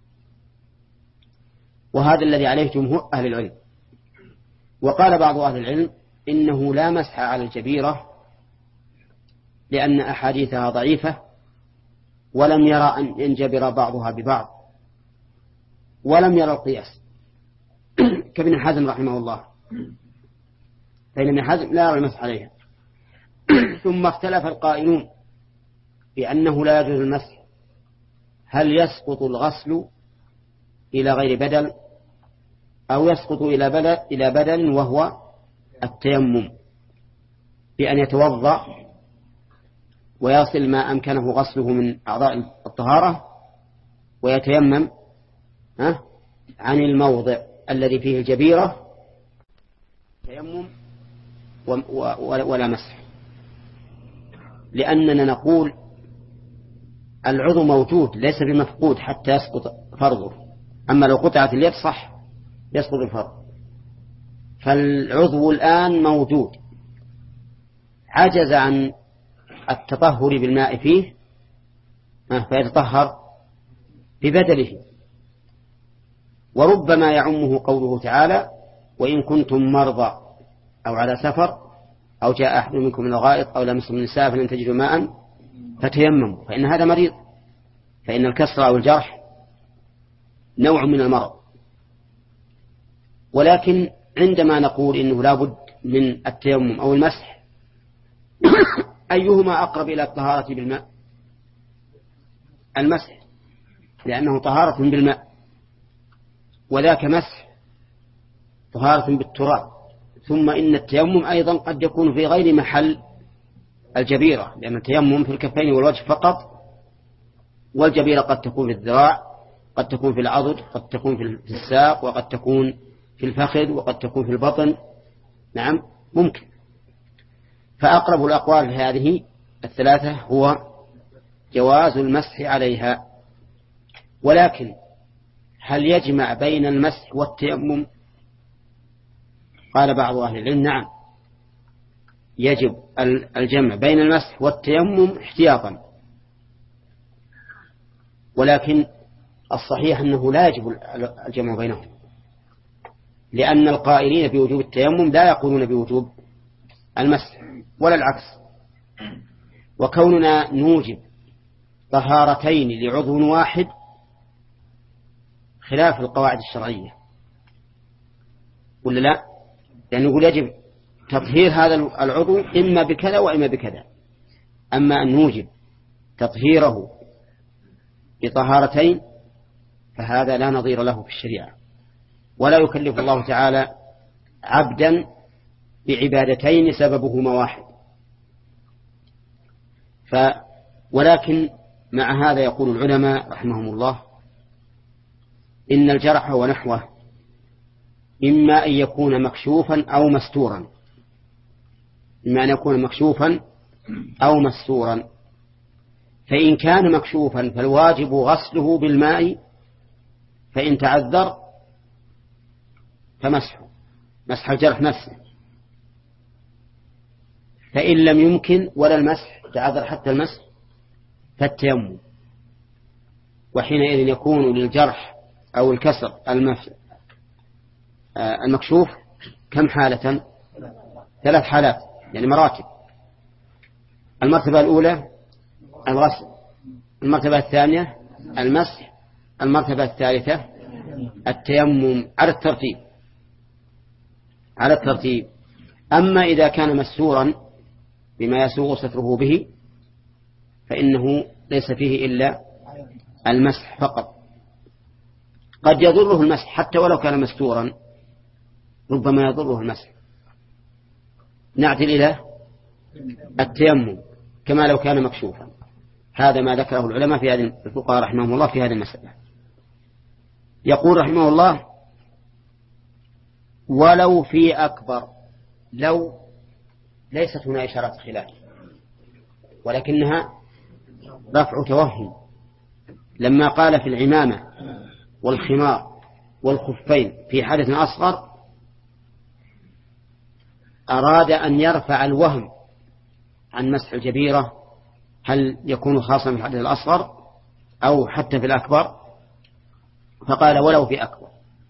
وهذا الذي عليه جمهور أهل العلم. وقال بعض أهل العلم إنه لا مسح على الجبيرة لأن أحاديثها ضعيفة، ولم يرى أن ينجبر بعضها ببعض، ولم يرى القياس كابن حزم رحمه الله، فإن ابن حزم لا يرى المسح عليها. ثم اختلف القائلون بأنه لا يجوز المسح، هل يسقط الغسل إلى غير بدل أو يسقط إلى بدل, إلى بدل وهو التيمم، بأن يتوضأ ويصل ما أمكنه غسله من أعضاء الطهارة ويتيمم عن الموضع الذي فيه الجبيرة تيمم ولا مسح، لأننا نقول العضو موجود ليس بمفقود حتى يسقط فرضه، أما لو قطعت اليد صح يسقط الفرض، فالعضو الآن موجود عجز عن التطهر بالماء فيه فيتطهر ببدله. وربما يعمه قوله تعالى وإن كنتم مرضى أو على سفر أو جاء أحد منكم من الغائط أو لمستم النساء فلن تجدوا ماء فتيمموا، فإن هذا مريض، فإن الكسر أو الجرح نوع من المرض. ولكن عندما نقول إنه لا بد من التيمم أو المسح أيهما أقرب إلى الطهارة بالماء؟ المسح، لأنه طهارة بالماء، وذاك مسح طهارة بالتراب. ثم إن التيمم أيضا قد يكون في غير محل الجبيرة، لأن التيمم في الكفين والوجه فقط، والجبيرة قد تكون في الذراع، قد تكون في العضد، قد تكون في الساق، وقد تكون في الفخذ، وقد تكون في البطن. نعم ممكن. فأقرب الأقوال هذه الثلاثة هو جواز المسح عليها. ولكن هل يجمع بين المسح والتيمم؟ قال بعض أهل العلم نعم، يجب الجمع بين المسح والتيمم احتياطا، ولكن الصحيح أنه لا يجب الجمع بينهم، لأن القائلين بوجوب التيمم لا يقولون بوجوب المسح ولا العكس. وكوننا نوجب طهارتين لعضو واحد خلاف القواعد الشرعية، ولا لا؟ لأنه يقول يجب تطهير هذا العضو إما بكذا وإما بكذا، أما أن نوجب تطهيره بطهارتين فهذا لا نظير له في الشريعة، ولا يكلف الله تعالى عبدا بعبادتين سببهما واحد. ف ولكن مع هذا يقول العلماء رحمهم الله إن الجرح ونحوه إما أن يكون مكشوفا أو مستورا، إما أن يكون مكشوفا أو مستورا. فإن كان مكشوفا فالواجب غسله بالماء، فإن تعذر فمسحه، مسح الجرح نفسه. فإن لم يمكن ولا المسح تعذر حتى المسح فالتيمم، وحينئذ يكون للجرح أو الكسر المكشوف كم حالة؟ ثلاث حالات، يعني مراتب. المرتبة الأولى الغسل، المرتبة الثانية المسح، المرتبة الثالثة التيمم على الترتيب على الترتيب. أما إذا كان مستورا بما يسوغ ستره به فإنه ليس فيه إلا المسح فقط. قد يضره المسح حتى ولو كان مستورا، ربما يضره المسح. نعدل إلى التيمم كما لو كان مكشوفا. هذا ما ذكره العلماء في هذه الفقهاء رحمهم الله في هذه المسألة. يقول رحمه الله ولو في أكبر، لو ليست هنا إشارة خلاف ولكنها رفع توهم، لما قال في العمامة والخمار والخفين في حدث أصغر أراد أن يرفع الوهم عن مسح الجبيرة، هل يكون خاصا في الحدث الأصغر أو حتى في الأكبر، فقال ولو في أكبر.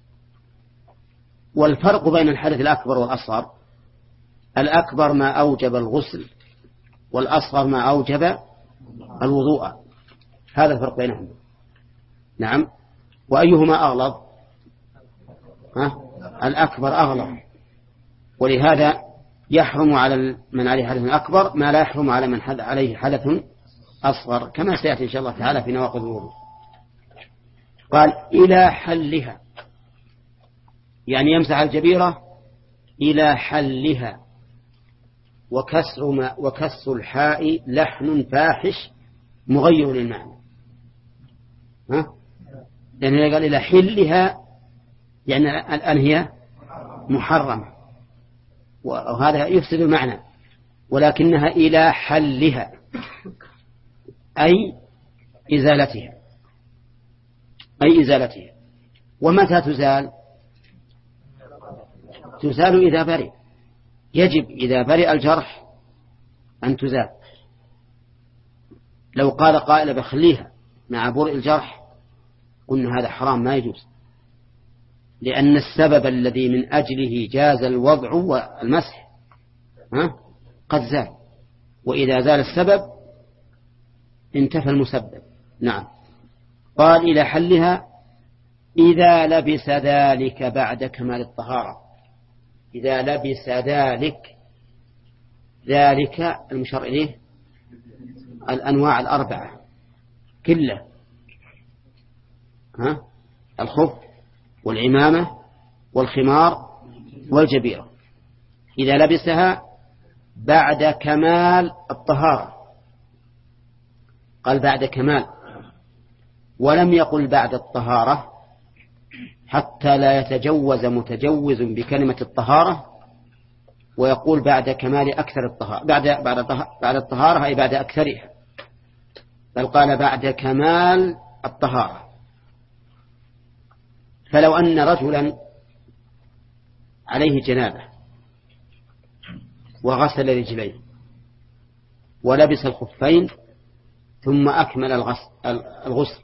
والفرق بين الحدث الأكبر والأصغر، الأكبر ما أوجب الغسل والأصغر ما أوجب الوضوء، هذا الفرق بينهم. نعم. وأيهما أغلظ؟ ها؟ الأكبر أغلظ، ولهذا يحرم على من عليه حدث أكبر ما لا يحرم على من عليه حدث أصغر، كما سيأتي إن شاء الله تعالى في نواقض الوضوء. قال إلى حلها، يعني يمسح الجبيرة إلى حلها، وكسر ما وكسر الحاء لحن فاحش مغير للمعنى. ها؟ يعني قال إلى حلها يعني الآن هي محرمة، وهذا يفسد المعنى، ولكنها إلى حلها أي إزالتها، أي إزالتها. ومتى تزال؟ تزال إذا برئ، يجب إذا برئ الجرح أن تزال. لو قال قائل بخليها مع برئ الجرح قلنا هذا حرام ما يجوز، لأن السبب الذي من أجله جاز الوضع والمسح ها قد زال، وإذا زال السبب انتفى المسبب. نعم. قال إلى حلها إذا لبس ذلك بعد كمال الطهارة. إذا لبس ذلك، ذلك المشار إليه الأنواع الأربعة كلها، ها الخف والعمامة والخمار والجبيرة، إذا لبسها بعد كمال الطهارة. قال بعد كمال، ولم يقل بعد الطهارة حتى لا يتجوز متجوز بكلمة الطهارة ويقول بعد كمال أكثر الطهارة، بعد بعد بعد الطهارة أي بعد أكثرها، بل قال بعد كمال الطهارة. فلو أن رجلا عليه جنابة وغسل رجليه ولبس الخفين ثم أكمل الغسل،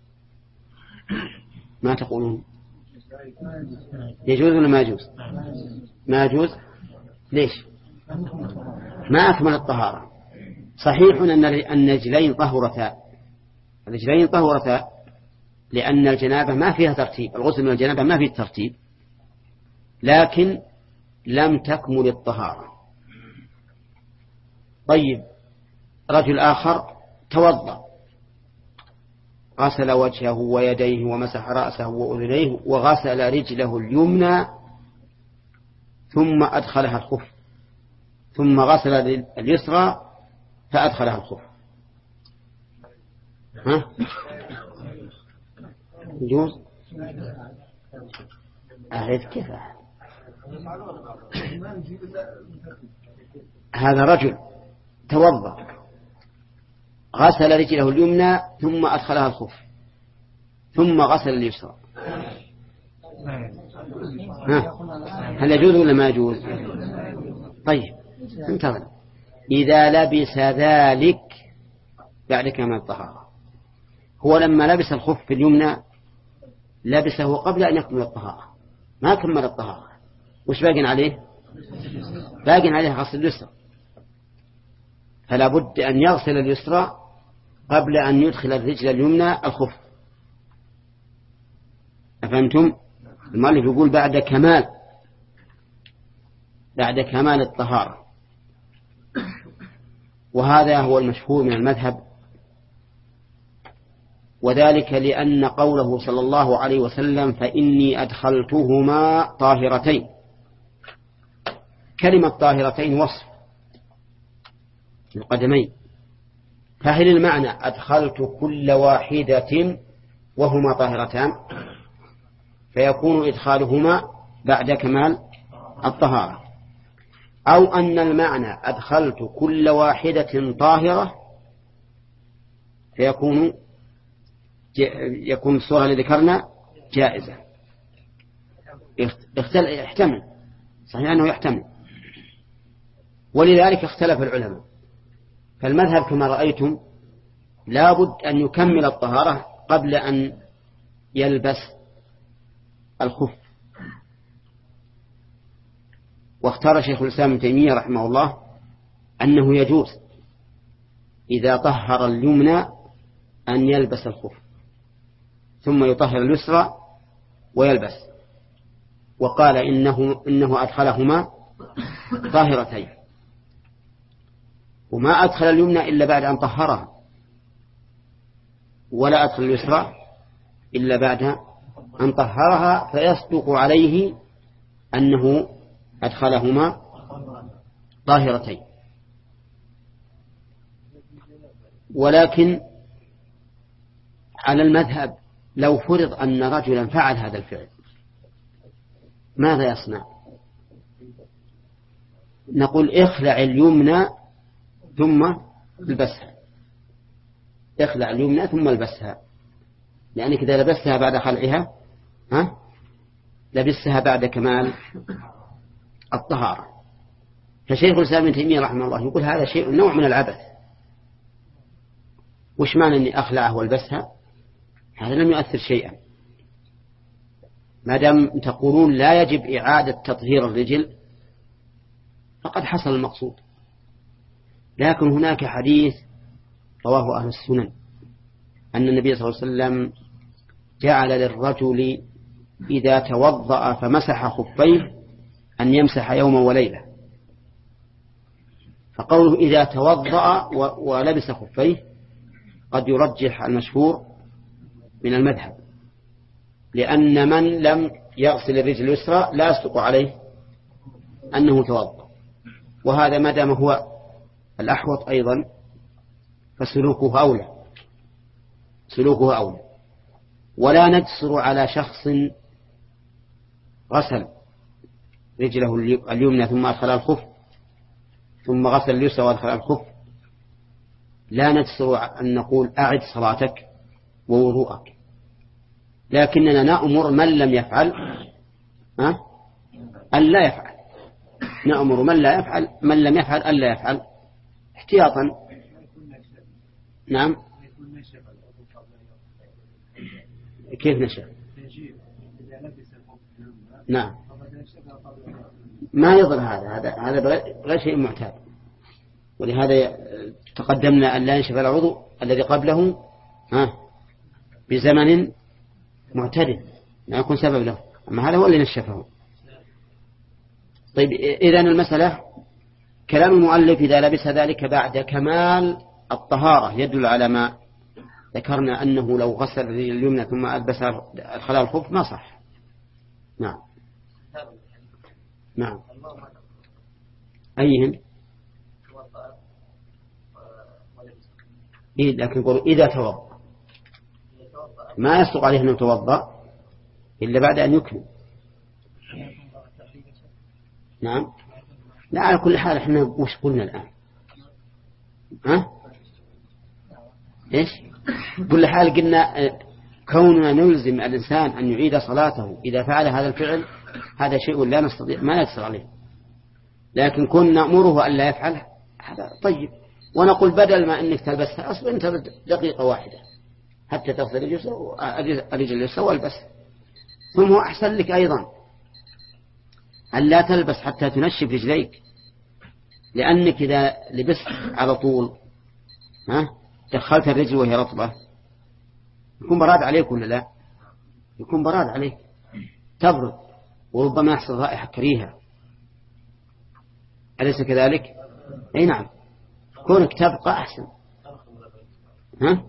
ما تقولون؟ يجوز ولا ما يجوز؟ ما يجوز. ليش؟ ما أكمل الطهارة. صحيح أن الرجلين طهرتا، الرجلين طهرتا لأن الجنابة ما فيها ترتيب، الغسل من الجنابة ما فيه ترتيب، لكن لم تكمل الطهارة. طيب رجل آخر توضأ، غسل وجهه ويديه ومسح رأسه وأذنيه وغسل رجله اليمنى ثم أدخلها الخف، ثم غسل اليسرى فأدخلها الخف، ها يجوز؟ أعرف كيف هذا رجل توضأ غسل رجله اليمنى ثم أدخلها الخف ثم غسل اليسرى، هل يجوز ولا ما يجوز؟ طيب انتظر. إذا لبس ذلك بعد كمال الطهارة، هو لما لبس الخف اليمنى لبسه قبل أن يكمل الطهارة، ما كمل الطهارة، وش باقي عليه؟ باقي عليه غسل اليسرى، فلا بد أن يغسل اليسرى قبل أن يدخل الرجل اليمنى الخف. أفهمتم؟ المؤلف يقول بعد كمال بعد كمال الطهارة، وهذا هو المشهور من المذهب، وذلك لأن قوله صلى الله عليه وسلم فإني أدخلتهما طاهرتين، كلمة طاهرتين وصف القدمين، فهل المعنى أدخلت كل واحدة وهما طاهرتان، فيكون إدخالهما بعد كمال الطهارة، أو أن المعنى أدخلت كل واحدة طاهرة فيكون يكون الصورة اللي ذكرنا جائزة. يحتمل صحيح أنه يحتمل، ولذلك اختلف العلماء. فالمذهب كما رأيتم لابد أن يكمل الطهارة قبل أن يلبس الخف. واختار شيخ الإسلام ابن تيمية رحمه الله أنه يجوز إذا طهر اليمنى أن يلبس الخف ثم يطهر اليسرى ويلبس، وقال إنه, إنه أدخلهما طاهرتين، وما أدخل اليمنى إلا بعد أن طهرها، ولا أدخل اليسرى إلا بعد أن طهرها، فيصدق عليه أنه أدخلهما طاهرتين. ولكن على المذهب لو فرض أن رجلا فعل هذا الفعل ماذا يصنع؟ نقول اخلع اليمنى ثم البسها، اخلع اليمنى ثم البسها، لأنك إذا لبستها بعد خلعها ها لبستها بعد كمال الطهارة. فشيخ الإسلام ابن تيمية رحمه الله يقول هذا شيء نوع من العبث. وش معنى أني أخلعه والبسها؟ هذا لم يؤثر شيئا، ما دام تقولون لا يجب إعادة تطهير الرجل فقد حصل المقصود. لكن هناك حديث رواه أهل السنن أن النبي صلى الله عليه وسلم جعل للرجل إذا توضأ فمسح خفيه أن يمسح يوما وليلة، فقوله إذا توضأ ولبس خفيه قد يرجح المشهور من المذهب، لأن من لم يغسل الرجل اليسرى لا يصدق عليه أنه توضأ، وهذا ما دام هو الأحوط أيضا فسلوكه أولى، سلوكه أولى. ولا نجسر على شخص غسل رجله اليمنى ثم أدخل الخف ثم غسل اليسرى وأدخل الخف، لا نجسر أن نقول أعد صلاتك ووضوءك، لكننا نأمر من لم يفعل أه؟ أن لا يفعل، نأمر من لا يفعل من لم يفعل أن لا يفعل احتياطا. نعم كيف نشأ؟ نعم ما يضر هذا هذا هذا غير شيء معتاد، ولهذا تقدمنا أن لا ينشف العضو الذي قبله ها بزمن معتدل لا يكون سبب له، أما هذا هو اللي نشفه. طيب إذن المسألة كلام المؤلف إذا لبس ذلك بعد كمال الطهارة يدل على ما ذكرنا أنه لو غسل اليمنى ثم ألبس الخلاء الخف ما صح. نعم نعم أيهم إيه، لكن يقول إذا توضأ ما يصدق عليه أنه توضأ إلا بعد أن يكمل. نعم لا على كل حال احنا وش قلنا الآن ها إيش كل حال قلنا كوننا نلزم الإنسان أن يعيد صلاته إذا فعل هذا الفعل هذا شيء لا نستطيع ما نقصر عليه، لكن كنا نأمره أن لا يفعل هذا طيب، ونقول بدل ما أنك تلبسها أصلا أنت دقيقة واحدة حتى تغسل الرجل اليسرى والبس، ثم هو أحسن لك أيضا أن لا تلبس حتى تنشف رجليك، لأنك إذا لبست على طول ها دخلت الرجل وهي رطبة يكون براد عليك ولا لا؟ يكون براد عليك تبرد وربما يحصل رائحة كريهة، أليس كذلك؟ أي نعم كونك تبقى أحسن. ها؟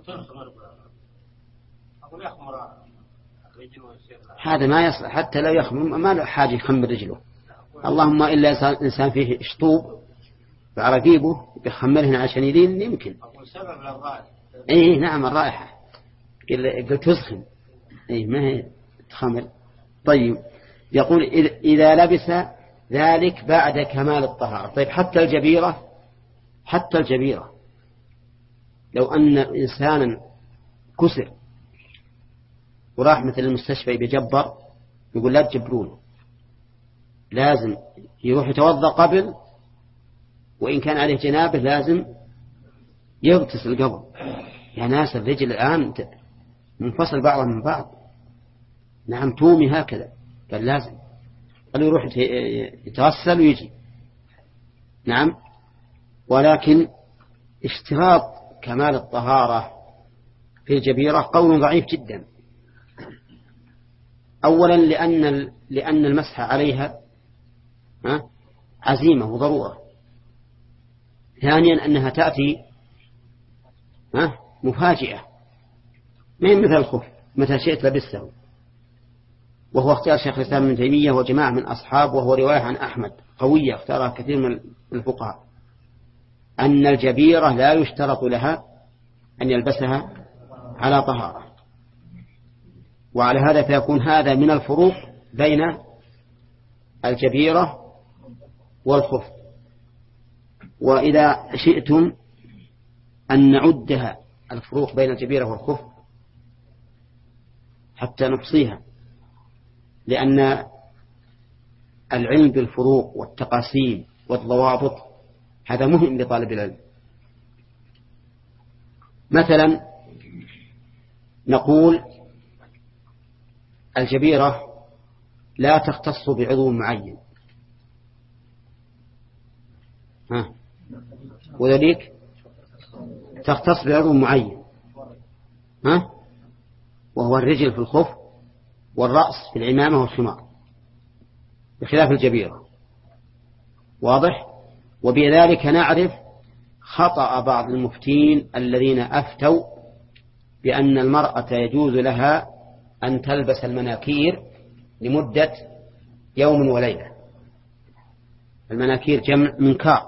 هذا ما يصلح حتى لا يخمر، ما له حاجة يخمر رجله، اللهم إلا إنسان فيه شطوب بعرقيبه بيخمرهن عشان يلين يمكن. إيه نعم الرائحة قلت تسخن إيه ما هي تخمر. طيب يقول إذا لبس ذلك بعد كمال الطهارة. طيب حتى الجبيرة حتى الجبيرة لو أن إنسانا كسر وراح مثل المستشفى بيجبر، يقول لا تجبرون، لازم يروح يتوضأ قبل، وإن كان عليه جنابه لازم يغتسل قبل. يا ناس الرجل الآن منفصل بعضها من بعض. نعم تومي هكذا، قال لازم، قال يروح يتغسل ويجي. نعم. ولكن اشتراط كمال الطهارة في الجبيرة قول ضعيف جدا. أولا لأن لأن المسح عليها عزيمة وضرورة. ثانيا أنها تأتي مفاجئة، ما هي مثل الخف متى شئت لبسه، وهو اختيار شيخ الإسلام ابن تيمية وجماعة من أصحاب، وهو رواية عن أحمد قوية اختارها كثير من الفقهاء، أن الجبيرة لا يشترط لها أن يلبسها على طهارة. وعلى هذا فيكون هذا من الفروق بين الجبيرة والخف. وإذا شئتم أن نعدها الفروق بين الجبيرة والخف حتى نحصيها، لأن العلم بالفروق والتقاسيم والضوابط هذا مهم لطالب العلم. مثلا نقول الجبيرة لا تختص بعضو معين، ها وذلك تختص بعضو معين، ها وهو الرجل في الخف والرأس في العمامة والخمار، بخلاف الجبيرة. واضح؟ وبذلك نعرف خطأ بعض المفتين الذين أفتوا بأن المرأة يجوز لها أن تلبس المناكير لمدة يوم وليلة. المناكير جمع منكار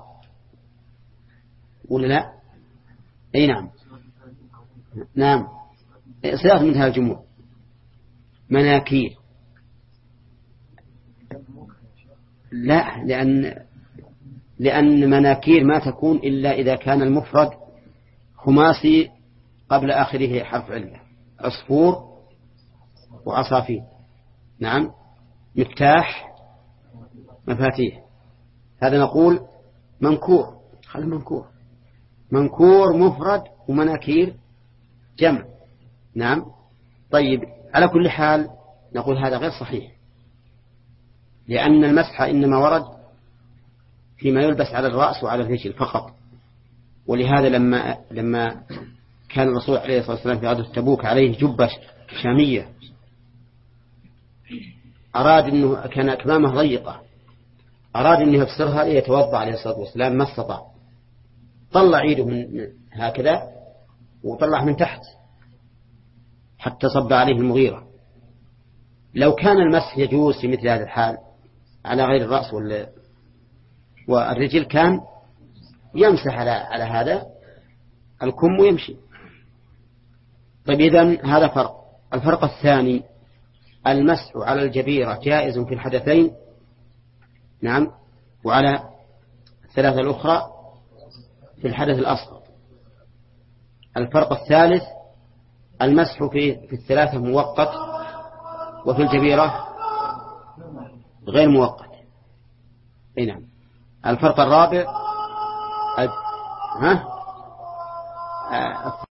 ولا لا؟ أي نعم نعم صيغة من هذا الجموع مناكير. لا، لأن لأن مناكير ما تكون إلا إذا كان المفرد خماسي قبل آخره حرف علة، عصفور وعصافير. نعم مفتاح مفاتيح، هذا نقول منكور. خلي منكور منكور مفرد ومناكير جمع. نعم. طيب على كل حال نقول هذا غير صحيح، لأن المسح إنما ورد فيما يلبس على الرأس وعلى الرجل فقط. ولهذا لما لما كان الرسول عليه الصلاة والسلام في غزوة تبوك عليه جبة شامية، أراد أنه كان أكمامه ضيقة، أراد أنه يفسرها ليتوضأ عليه الصلاة والسلام، ما استطاع، طلع عيده من هكذا وطلع من تحت حتى صب عليه المغيرة. لو كان المسح يجوز في مثل هذا الحال على غير الرأس والرجل كان يمسح على على هذا الكم ويمشي. طيب إذن هذا فرق. الفرق الثاني المسح على الجبيرة جائز في الحدثين، نعم، وعلى الثلاثة الأخرى في الحدث الأصغر. الفرق الثالث المسح في في الثلاثة مؤقت وفي الجبيرة غير مؤقت. أي نعم. الفرق الرابع ها